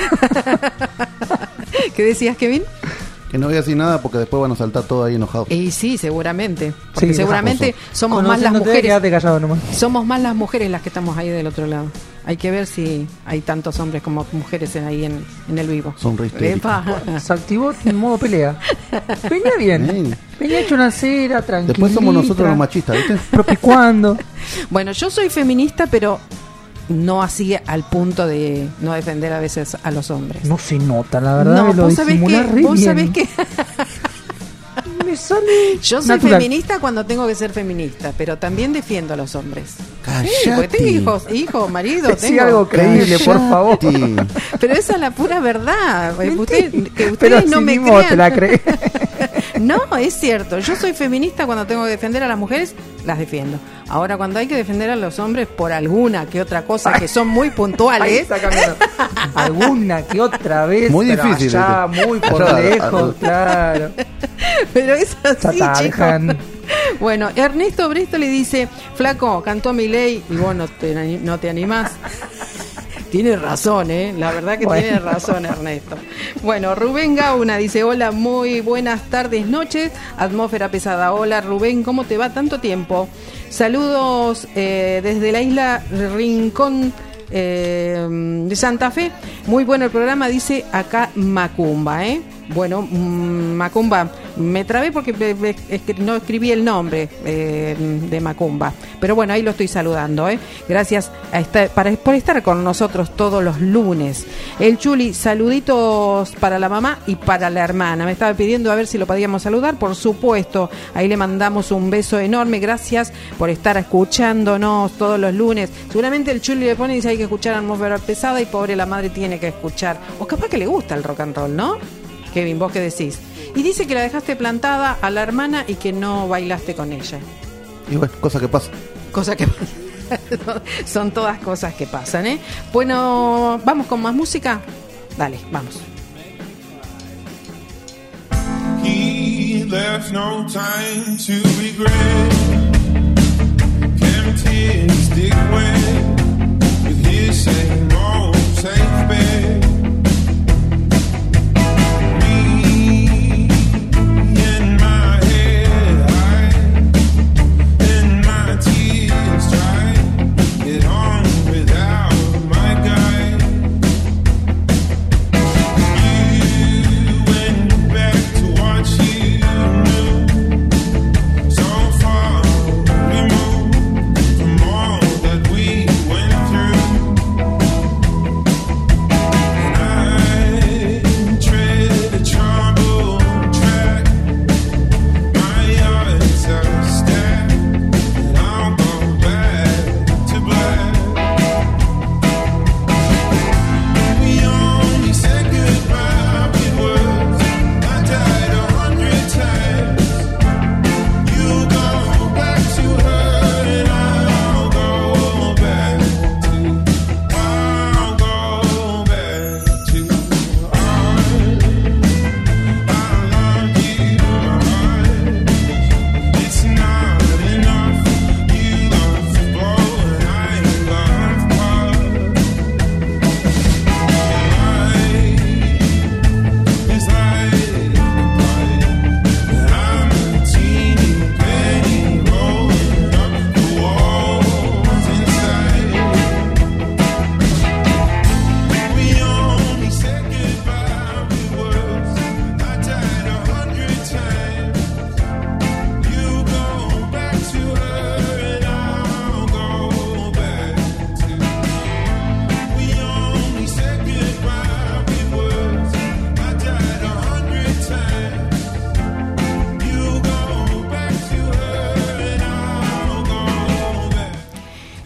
¿Qué decías, Kevin? Que no voy a decir nada porque después van a saltar todos ahí enojados. Y sí, seguramente. Porque Sí, seguramente somos más las Conociéndote, mujeres. quédate callado nomás. Somos más las mujeres las que estamos ahí del otro lado. Hay que ver si hay tantos hombres como mujeres en, ahí en, en el vivo. Son re histéricos. Se activó en modo pelea. Venía bien. Venía hecho una cera, tranquila. Después somos nosotros los machistas, ¿viste? Propicuando. Bueno, yo soy feminista, pero no así al punto de no defender a veces a los hombres. No se nota, la verdad. No, que lo vos sabés disimula que, re vos bien. sabés que Me sale yo soy natural. feminista cuando tengo que ser feminista, pero también defiendo a los hombres. Cállate. Sí, porque tengo hijos, hijo, marido, Sí, tengo algo creíble, por favor. Pero esa es la pura verdad. Usted, que ustedes Pero no si me mismo crean. te la crees. No, es cierto. Yo soy feminista cuando tengo que defender a las mujeres, las defiendo. Ahora, cuando hay que defender a los hombres por alguna que otra cosa que son muy Ahí puntuales. está cambiando. Alguna que otra vez. Muy pero difícil, allá, ¿viste? muy por Allá, lejos, a- claro. Pero es así, Atajan. chicos. Bueno, Ernesto Bresto le dice, flaco, cantó Milei y vos no te, no te animás. Tiene razón, ¿eh? La verdad que Bueno. tiene razón, Ernesto. Bueno, Rubén Gauna dice, hola, muy buenas tardes, noches, atmósfera pesada. Hola, Rubén, ¿cómo te va? Tanto tiempo. Saludos eh, desde la isla Rincón eh, de Santa Fe. Muy bueno el programa, dice acá Macumba, ¿eh? Bueno, mmm, Macumba, me trabé porque me, me, es que no escribí el nombre eh, de Macumba, pero bueno, ahí lo estoy saludando, ¿eh? Gracias a esta, para, por estar con nosotros todos los lunes. El Chuli, saluditos para la mamá y para la hermana. Me estaba pidiendo a ver si lo podíamos saludar, por supuesto. Ahí le mandamos un beso enorme. Gracias por estar escuchándonos todos los lunes. Seguramente el Chuli le pone y dice hay que escuchar Atmósfera Pesada y pobre la madre tiene que escuchar. O capaz que le gusta el rock and roll, ¿no? Kevin, ¿vos qué decís? Y dice que la dejaste plantada a la hermana y que no bailaste con ella. Y bueno, cosa que pasa. Cosa que son todas cosas que pasan, ¿eh? Bueno, ¿vamos con más música? Dale, vamos. He left no time to regret. Tempted to stick with, with his same old safe bet. Far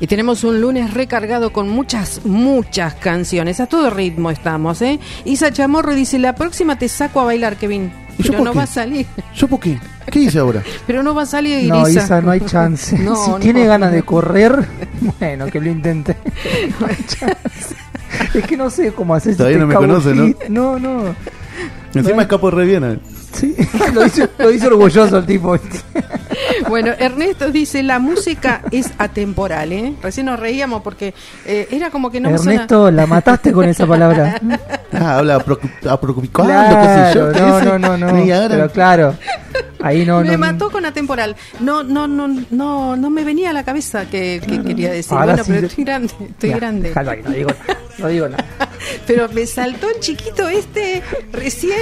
Y tenemos un lunes recargado con muchas, muchas canciones. A todo ritmo estamos, ¿eh? Isa Chamorro dice, la próxima te saco a bailar, Kevin. Pero no qué? va a salir. ¿Yo por qué? ¿Qué hice ahora? Pero no va a salir, No, Isa. Isa, no hay chance. No, si no. tiene ganas de correr, bueno, que lo intente. No hay chance. Es que no sé cómo hacer. Todavía no me conoce, ¿no? No, no. Encima No. escapo re bien. ¿eh? Sí, lo dice, lo dice orgulloso el tipo. Bueno, Ernesto dice, la música es atemporal, ¿eh? Recién nos reíamos porque eh, era como que no Ernesto, me la mataste con esa palabra. Ah, habla apropiado, Claro, qué sé yo. ¿qué no, dice? no, no, no. Y ahora- Pero claro, ahí no, me no. mató con atemporal. No, no, no, no, no me venía a la cabeza que, que quería decir. Ahora Bueno, sí pero te- estoy grande, estoy Ya, grande. déjalo ahí, no digo nada. No digo nada. Pero me saltó el chiquito este recién.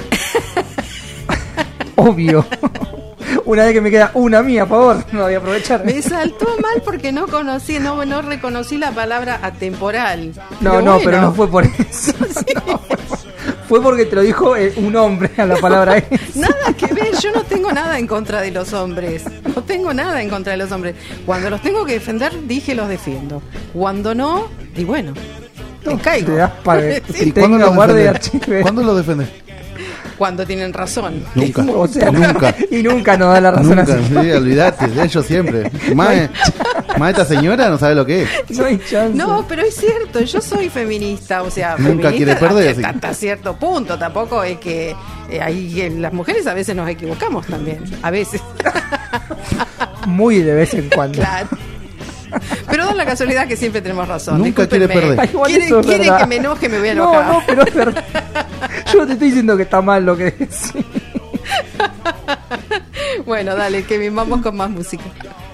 Obvio. Una vez que me queda una mía, por favor, no voy a aprovechar. Me saltó mal porque no conocí, no, no reconocí la palabra atemporal. No, Pero no, bueno. pero no fue por eso. No, fue porque te lo dijo eh, un hombre a la palabra esa. Nada que ver, yo no tengo nada en contra de los hombres. No tengo nada en contra de los hombres. Cuando los tengo que defender, dije los defiendo. Cuando no, y bueno, me caigo. Te das para que Sí. tenga lo guardia de defendés? archivo. ¿Cuándo lo defendés? Cuando tienen razón. Nunca. O sea, Nunca. Y nunca nos da la razón Nunca, así. sí, olvídate, de ellos siempre. Más, más esta señora no sabe lo que es. No hay chance. No, pero es cierto, yo soy feminista, o sea, Nunca feminista quiere perder, hasta, así. hasta cierto punto. Tampoco es que eh, ahí eh, las mujeres a veces nos equivocamos también, a veces. Muy de vez en cuando. Claro. Pero da la casualidad que siempre tenemos razón. Nunca quiere Discúlpenme. perder. Ay, igual ¿Quieren, eso es quieren verdad. que me enoje? Me voy a No, enojar. no, pero es verdad. Yo no te estoy diciendo que está mal lo que decís. Bueno, dale, Kevin, vamos con más música.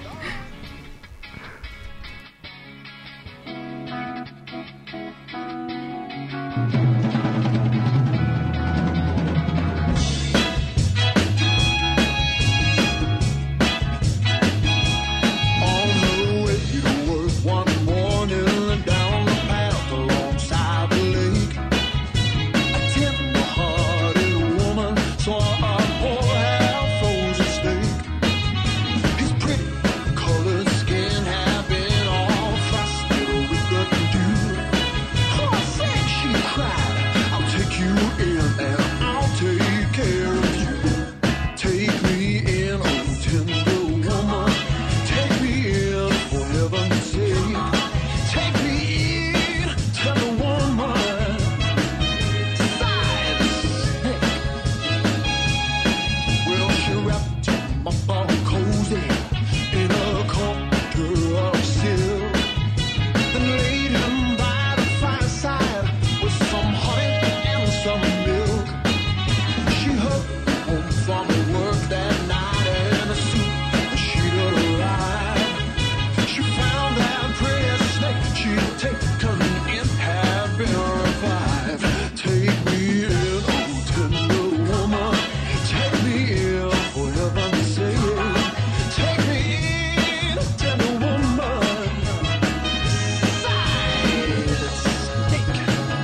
On the way to work one morning, down the path alongside the lake, a tender-hearted woman saw a poor half-frozen steak. His pretty colored skin had been all frosted with the dew. Oh, say, she cried, I'll take you in and I'll take care of you. Take me in, oh tender woman. Take me in, for heaven's sake. Take me in, tender woman. Sighed the snake. Well, she wrapped him up all cozy in a comforter of silk. Then laid him by the fireside with some honey and some milk. She hurried home from work that night in a suit that she'd arrived. She found that pretty snake she'd taken in had been revived. Take me in, oh tender woman. Take me in, for heaven's sake. Take me in, tender woman. Sighed the snake.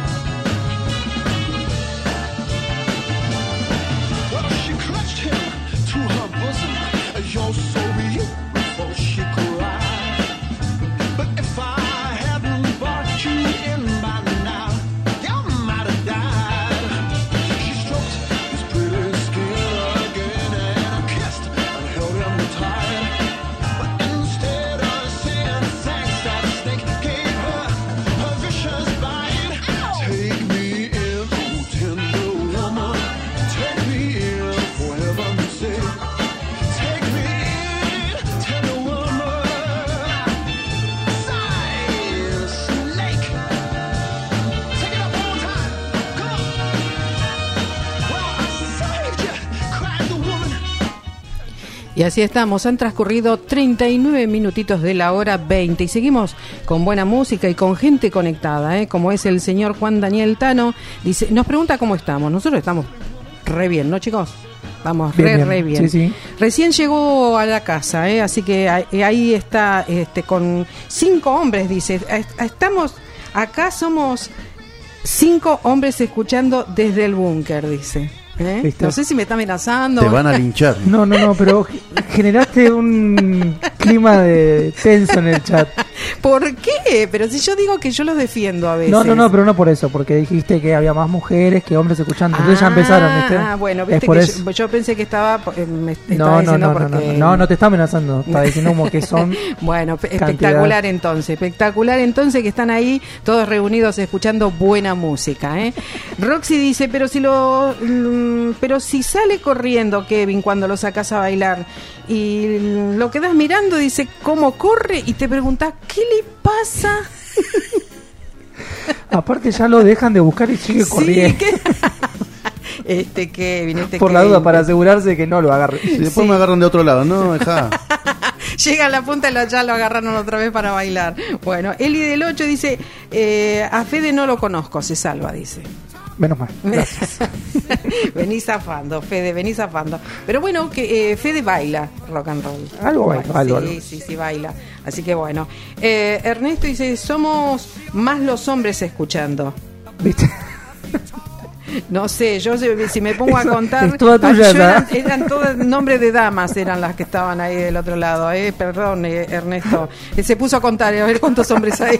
Well, she clutched him to her bosom. You're so beautiful, she cried. But if I hadn't brought you in by now, you might have died. She stroked his pretty skin again and kissed and held him tight. But instead of saying thanks, that snake gave her a vicious bite. Take me in, oh tender woman. Take me in, for heaven's sake. Take me in, tender woman. Sighed the snake. Take it up one more time. Come on. Well, I saved you, cried the woman. Y así estamos, han transcurrido treinta y nueve minutitos de la hora veinte y seguimos con buena música y con gente conectada, ¿eh? Como es el señor Juan Daniel Tano. Dice, nos pregunta cómo estamos. Nosotros estamos re bien, ¿no, chicos? Vamos, Bien, re, bien. re bien. Sí, sí. Recién llegó a la casa, ¿eh? Así que ahí, ahí está este, con cinco hombres, dice. Estamos, acá somos cinco hombres escuchando desde el búnker, dice. ¿Eh? ¿Viste? No sé si me está amenazando. Te van a linchar. No, no, no, pero generaste un clima de tenso en el chat. ¿Por qué? Pero si yo digo que yo los defiendo a veces. No, no, no, pero no por eso, porque dijiste que había más mujeres que hombres escuchando. Entonces ya empezaron, ¿viste? Ah, bueno, Es viste por que eso. yo, yo pensé que estaba. eh, Me estaba No, no, diciendo no, no, porque... no, no, no te está amenazando. Está diciendo como que son. Bueno, pe- cantidad. espectacular entonces, espectacular entonces que están ahí todos reunidos escuchando buena música, ¿eh? Roxy dice, pero si lo, mm, pero si sale corriendo Kevin cuando lo sacas a bailar y lo quedas mirando, dice cómo corre y te preguntas ¿qué le pasa? Aparte ya lo dejan de buscar y sigue Sí, corriendo. ¿qué? Este Kevin, este Por la Kevin. duda, para asegurarse de que no lo agarre. Y después Sí. me agarran de otro lado. No, dejá. Llega a la punta y lo- ya lo agarraron otra vez para bailar. Bueno, Eli del ocho dice, eh, a Fede no lo conozco, se salva, dice. Menos mal. Gracias. Vení zafando, Fede, vení zafando. Pero bueno, que eh, Fede baila rock and roll. Algo baila, Bueno, algo, sí, algo. sí, sí, baila. Así que bueno. Eh, Ernesto dice, somos más los hombres escuchando. ¿Viste? No sé, yo si si me pongo a Eso contar, es toda tuya, yo ¿verdad? eran, eran todos nombres de damas, eran las que estaban ahí del otro lado. Eh, perdón, eh, Ernesto. Eh, se puso a contar, a ver cuántos hombres hay.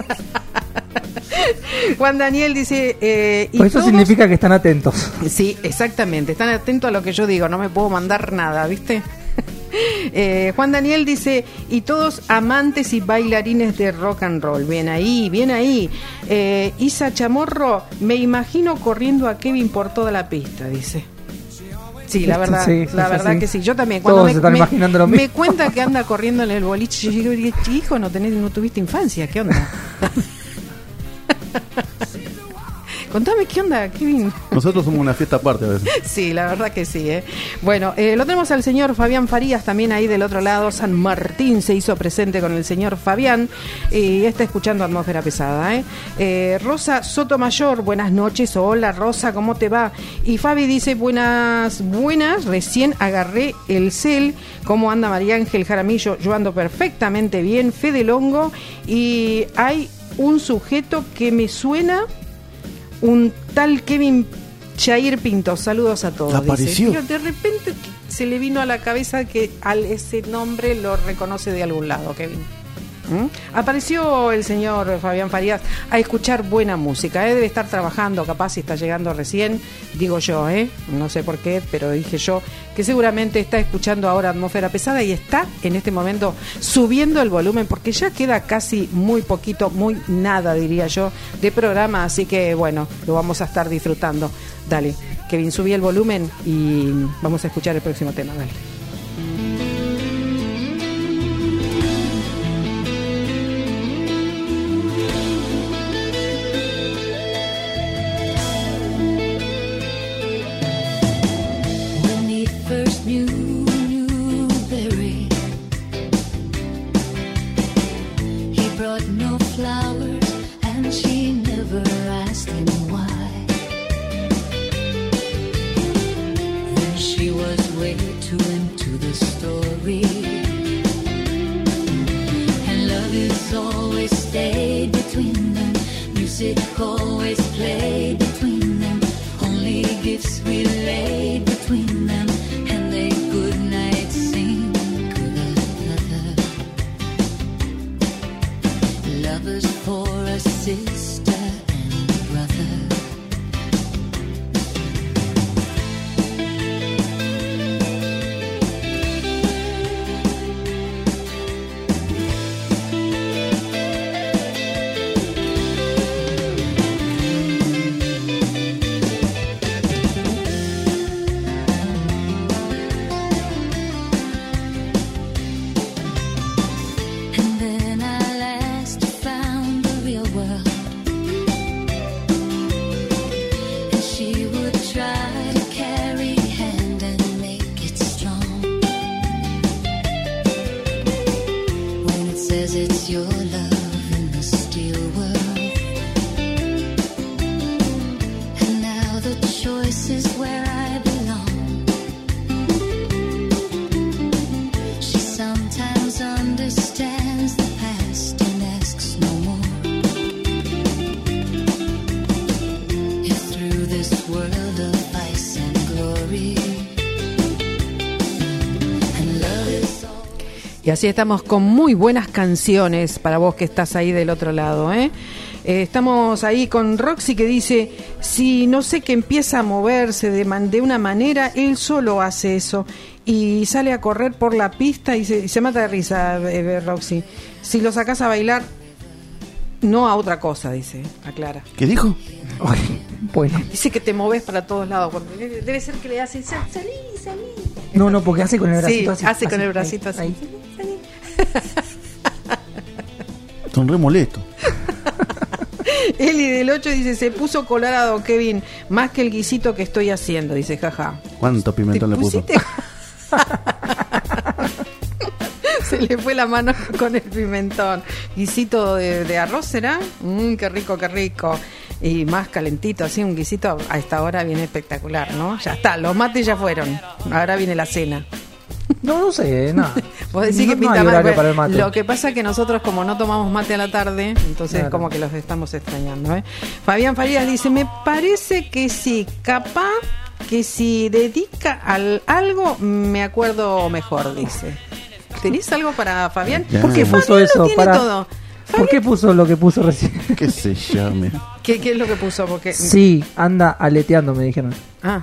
Juan Daniel dice... Eh, y Pues eso todos- significa que están atentos. Sí, exactamente. Están atentos a lo que yo digo. No me puedo mandar nada, ¿viste? Eh, Juan Daniel dice, y todos amantes y bailarines de rock and roll. Bien ahí, bien ahí. Eh, Isa Chamorro, me imagino corriendo a Kevin por toda la pista, dice. Sí, la verdad, Sí, sí, la sí, verdad sí. que sí. Yo también. Cuando Todos me, se están me- imaginando lo me mismo. cuenta que anda corriendo en el boliche, yo digo, hijo, no tenés, no tuviste infancia, ¿qué onda? Contame qué onda, Kevin. Nosotros somos una fiesta aparte a veces. Sí, la verdad que sí, ¿eh? Bueno, eh, lo tenemos al señor Fabián Farías también ahí del otro lado. San Martín se hizo presente con el señor Fabián y está escuchando Atmósfera Pesada, ¿eh? Eh, Rosa Sotomayor, buenas noches. Hola, Rosa, ¿cómo te va? Y Fabi dice, buenas, buenas, recién agarré el cel. ¿Cómo anda María Ángel Jaramillo? Yo ando perfectamente bien. Fede Longo. Y hay un sujeto que me suena... Un tal Kevin Jair Pinto, saludos a todos. Apareció. Dice. De repente se le vino a la cabeza que al ese nombre lo reconoce de algún lado, Kevin. ¿Mm? Apareció el señor Fabián Farías a escuchar buena música, ¿eh? Debe estar trabajando, capaz si está llegando recién, digo yo, ¿eh? No sé por qué, pero dije yo que seguramente está escuchando ahora Atmósfera Pesada y está en este momento subiendo el volumen porque ya queda casi muy poquito, muy nada diría yo, de programa, así que bueno, lo vamos a estar disfrutando. Dale, Kevin, subí el volumen y vamos a escuchar el próximo tema, dale. When he first knew Newberry, he brought no flowers and she never asked him why. Then she was way too into the story, and love has always stayed between them. Music always played between them. Only gifts we laid between them, and they good night sing together. Lovers for a sister and a brother. And then at last I found the real world, and she would try to carry hand and make it strong. When it says it's your love in the steel world, and now the choice is where I belong. She sometimes understands the past and asks no more. If through this world of ice and Y así estamos con muy buenas canciones para vos que estás ahí del otro lado, ¿eh? Eh, estamos ahí con Roxy que dice, si no sé que empieza a moverse de, man, de una manera, él solo hace eso y sale a correr por la pista y se, y se mata de risa, eh, Roxy. Si lo sacás a bailar, no a otra cosa, dice, aclara. ¿Qué dijo? Ay, bueno. Dice que te moves para todos lados. Debe ser que le hacen, salí, salí. No, no, porque hace con el bracito sí, así. hace con así, el bracito así. Ahí. Son re molestos. Eli del ocho dice, se puso colorado Kevin, más que el guisito que estoy haciendo, dice, jaja. ¿Cuánto pimentón le puso? Se le fue la mano con el pimentón. Guisito de, de arroz, ¿será? Mmm, qué rico, qué rico. Y más calentito, así, un guisito a esta hora viene espectacular, ¿no? Ya está, los mates ya fueron. Ahora viene la cena. No, no sé, nada. Vos decís no, que pinta no hay mal. para el mate. Lo que pasa es que nosotros, como no tomamos mate a la tarde, entonces claro. como que los estamos extrañando, ¿eh? Fabián Farías dice, me parece que sí, capaz que si dedica al algo, me acuerdo mejor, dice. ¿Tenés algo para Fabián? Ya. ¿Por qué Fabián puso eso? Lo tiene Para... todo. ¿Por qué puso lo que puso recién? ¿Qué se llame? ¿Qué, ¿Qué es lo que puso? Porque... Sí, anda aleteando, me dijeron. Ah.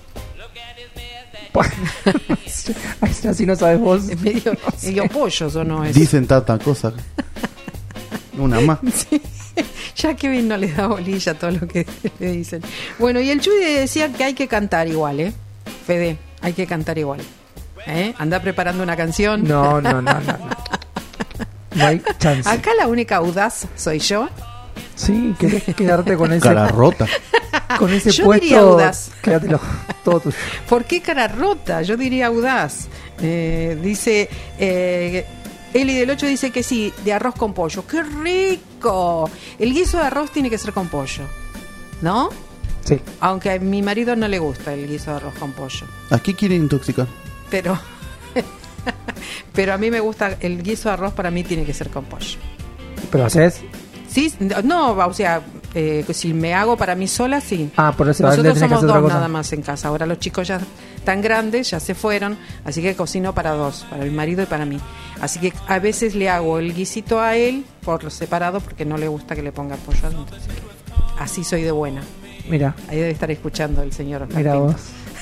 Así no sabes vos. Es medio, no sé. medio pollos o no es. Dicen tanta cosa. Una más. Sí. Ya Kevin no le da bolilla a todo lo que le dicen. Bueno, y el Chuy decía que hay que cantar igual, ¿eh? Fede, hay que cantar igual. ¿Eh? Anda preparando una canción. No, no, no, no. No, no hay chance. Acá la única audaz soy yo. Sí, querés quedarte con ese... Cara rota. Con ese yo puesto... diría audaz. Quédatelo, todo tuyo. ¿Por qué cara rota? Yo diría audaz. Eh, dice... Eh, Eli del ocho dice que sí, de arroz con pollo. ¡Qué rico! El guiso de arroz tiene que ser con pollo, ¿no? Sí. Aunque a mi marido no le gusta el guiso de arroz con pollo. ¿A qué quiere intoxicar? Pero... pero a mí me gusta el guiso de arroz, para mí tiene que ser con pollo. ¿Pero haces? Sí, no, o sea, eh, si me hago para mí sola, sí. Ah, por eso nosotros tenés que somos hacer otra dos cosa. nada más en casa. Ahora los chicos ya están grandes, ya se fueron, así que cocino para dos, para mi marido y para mí. Así que a veces le hago el guisito a él por separado porque no le gusta que le ponga pollo. Entonces, así soy de buena. Mira. Ahí debe estar escuchando el señor. Mira vos.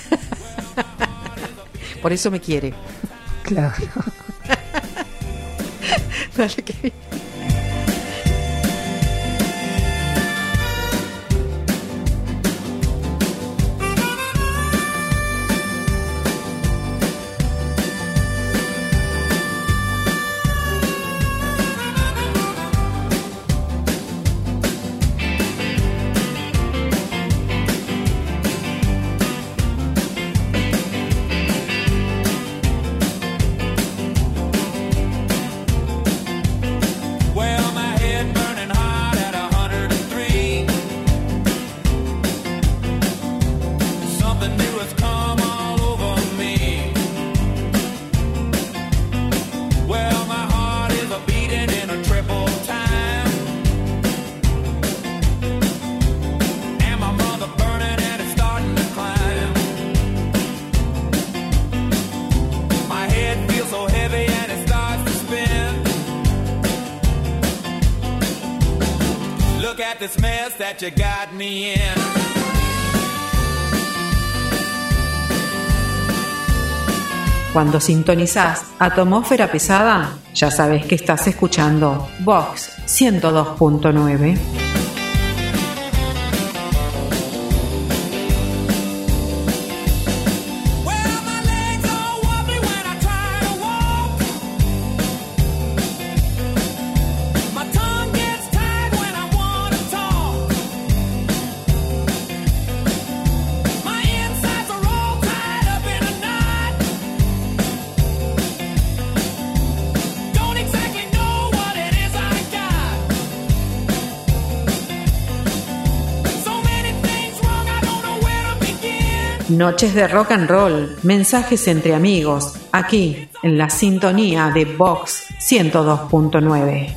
Por eso me quiere. Claro. Dale, Kevin. This mess that you got me in. Cuando sintonizás Atomósfera Pesada, ya sabes que estás escuchando Vox ciento dos punto nueve. Noches de rock and roll, mensajes entre amigos, aquí en la sintonía de Vox ciento dos punto nueve.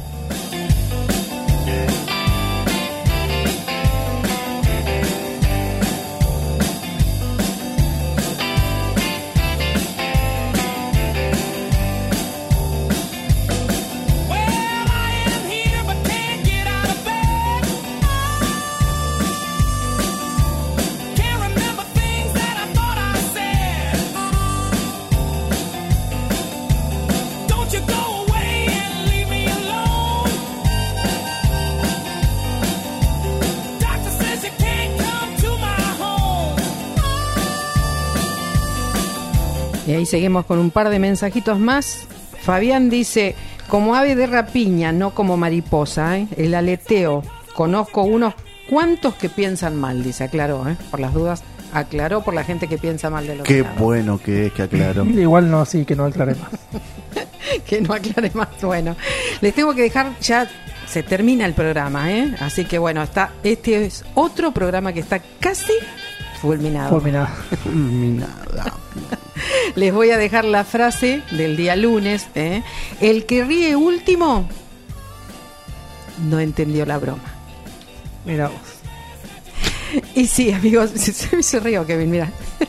Y ahí seguimos con un par de mensajitos más. Fabián dice, como ave de rapiña, no como mariposa, ¿eh? El aleteo. Conozco unos cuantos que piensan mal, dice, aclaró, ¿eh? Por las dudas, aclaró por la gente que piensa mal de los Qué lados. bueno que es que aclaró. Igual no, sí, que no aclare más. Que no aclare más. Bueno, les tengo que dejar, ya se termina el programa, ¿eh? Así que bueno, está, este es otro programa que está casi fulminado. Fulminado. Fulminada. Les voy a dejar la frase del día lunes, ¿eh? El que ríe último no entendió la broma. Mira vos. Y sí, amigos, se, se río, Kevin, mira.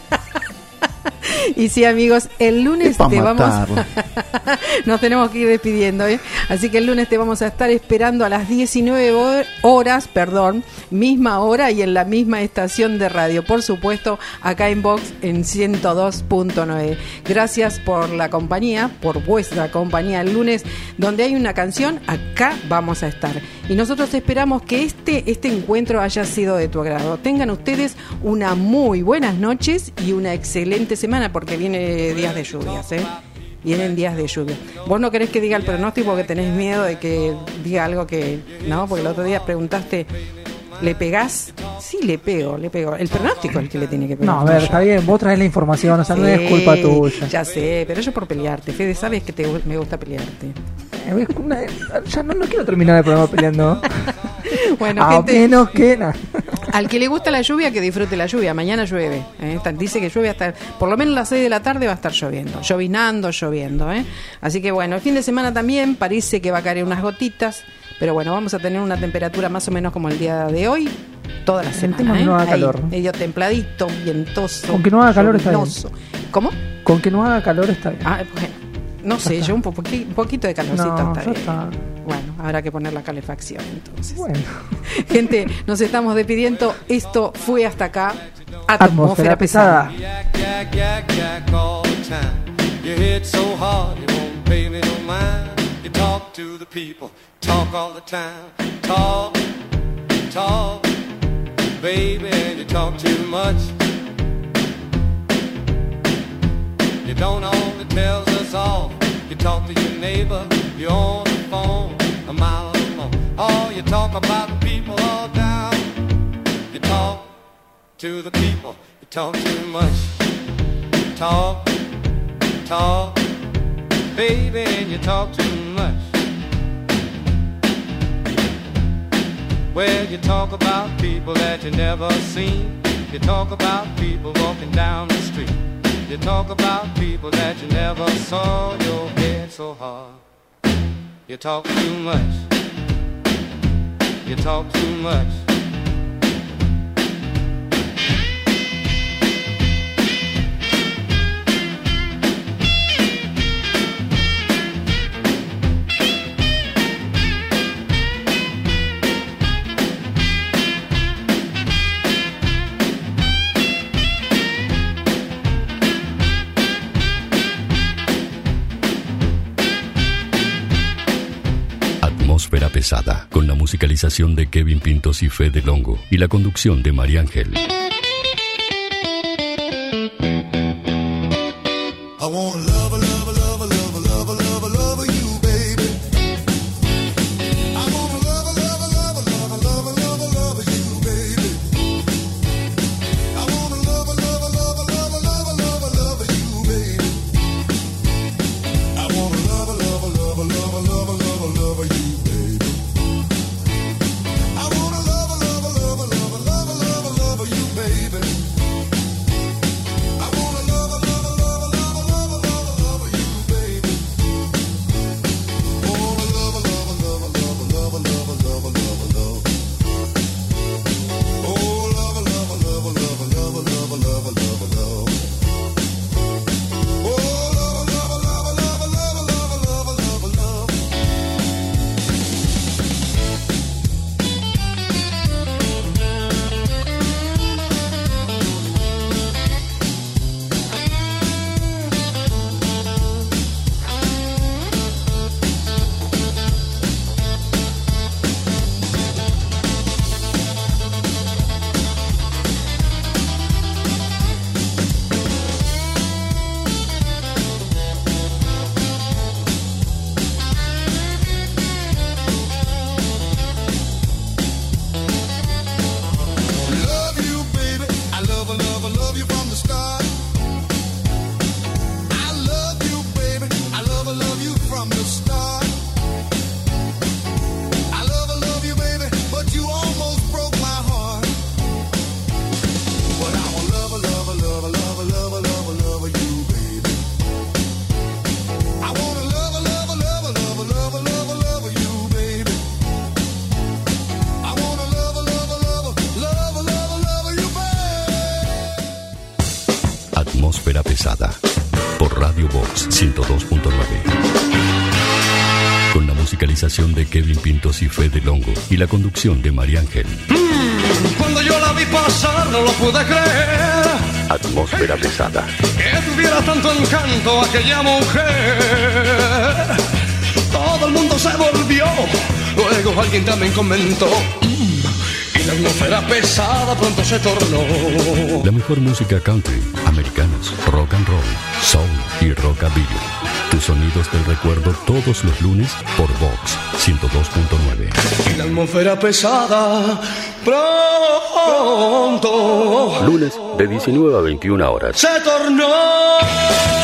Y sí, amigos, el lunes te vamos nos tenemos que ir despidiendo, ¿eh? Así que el lunes te vamos a estar esperando a las diecinueve horas, perdón, misma hora y en la misma estación de radio, por supuesto, acá en Vox en ciento dos punto nueve. Gracias por la compañía, por vuestra compañía el lunes, donde hay una canción, acá vamos a estar. Y nosotros esperamos que este, este encuentro haya sido de tu agrado. Tengan ustedes una muy buenas noches y una excelente semana, porque viene días de lluvias, ¿eh? Vienen días de lluvia. Vos no querés que diga el pronóstico porque tenés miedo de que diga algo que... No, porque el otro día preguntaste, ¿le pegás? Sí, le pego, le pego. El pronóstico es el que le tiene que pegar. No, a ver, está bien, vos traes la información, o sea, sí, no es culpa tuya. Ya sé, pero yo por pelearte. Fede, sabes que te, me gusta pelearte. Eh, una, ya no, no quiero terminar el programa peleando. Bueno, a gente, menos que nada. Al que le gusta la lluvia, que disfrute la lluvia. Mañana llueve, ¿eh? Dice que llueve hasta, por lo menos a las seis de la tarde va a estar lloviendo, llovinando, lloviendo, ¿eh? Así que bueno, el fin de semana también parece que va a caer unas gotitas, pero bueno, vamos a tener una temperatura más o menos como el día de hoy, toda la semana, ¿eh? No haga Ahí, calor. medio templadito, vientoso. Con que no haga calor está bien. ¿Cómo? Con que no haga calor está bien. Ah, bueno. No sé, yo un, po poqui un poquito de calorcito no, está bien. Está. Bueno, habrá que poner la calefacción entonces. Bueno. Gente, nos estamos despidiendo. Esto fue hasta acá. Atmósfera, Atmósfera pesada. You don't own the tells us all. You talk to your neighbor, you're on the phone, a mile or more. Oh, you talk about the people all down. You talk to the people, you talk too much. Talk, talk, baby, and you talk too much. Well, you talk about people that you never seen. You talk about people walking down the street. You talk about people that you never saw, your head so hard. You talk too much. You talk too much. Atmósfera pesada, con la musicalización de Kevin Pintos y Fede Longo y la conducción de María Ángel. I want love, love, love, love, love, love, love you, baby. I want love, love, love, love, love, love, love you, baby. I want love, love, love, love, love, love, love you, baby. I want love, love, love, love, love, love, love you. I wanna love, love, love, love, love, love, love you, baby. atmósfera pesada. Por Radio Box ciento dos punto nueve. Con la musicalización de Kevin Pintos y Fede Longo y la conducción de María Ángel. Mm, cuando yo la vi pasar no lo pude creer. Atmósfera pesada. Que tuviera tanto encanto aquella mujer. Todo el mundo se volvió. Luego alguien también comentó. Mm, y la atmósfera pesada pronto se tornó. La mejor música country, americanos, rock and roll, soul y rockabilly. Tus sonidos del recuerdo todos los lunes por Vox ciento dos punto nueve. Y la atmósfera pesada pronto Lunes de diecinueve a veintiuna horas. se tornó.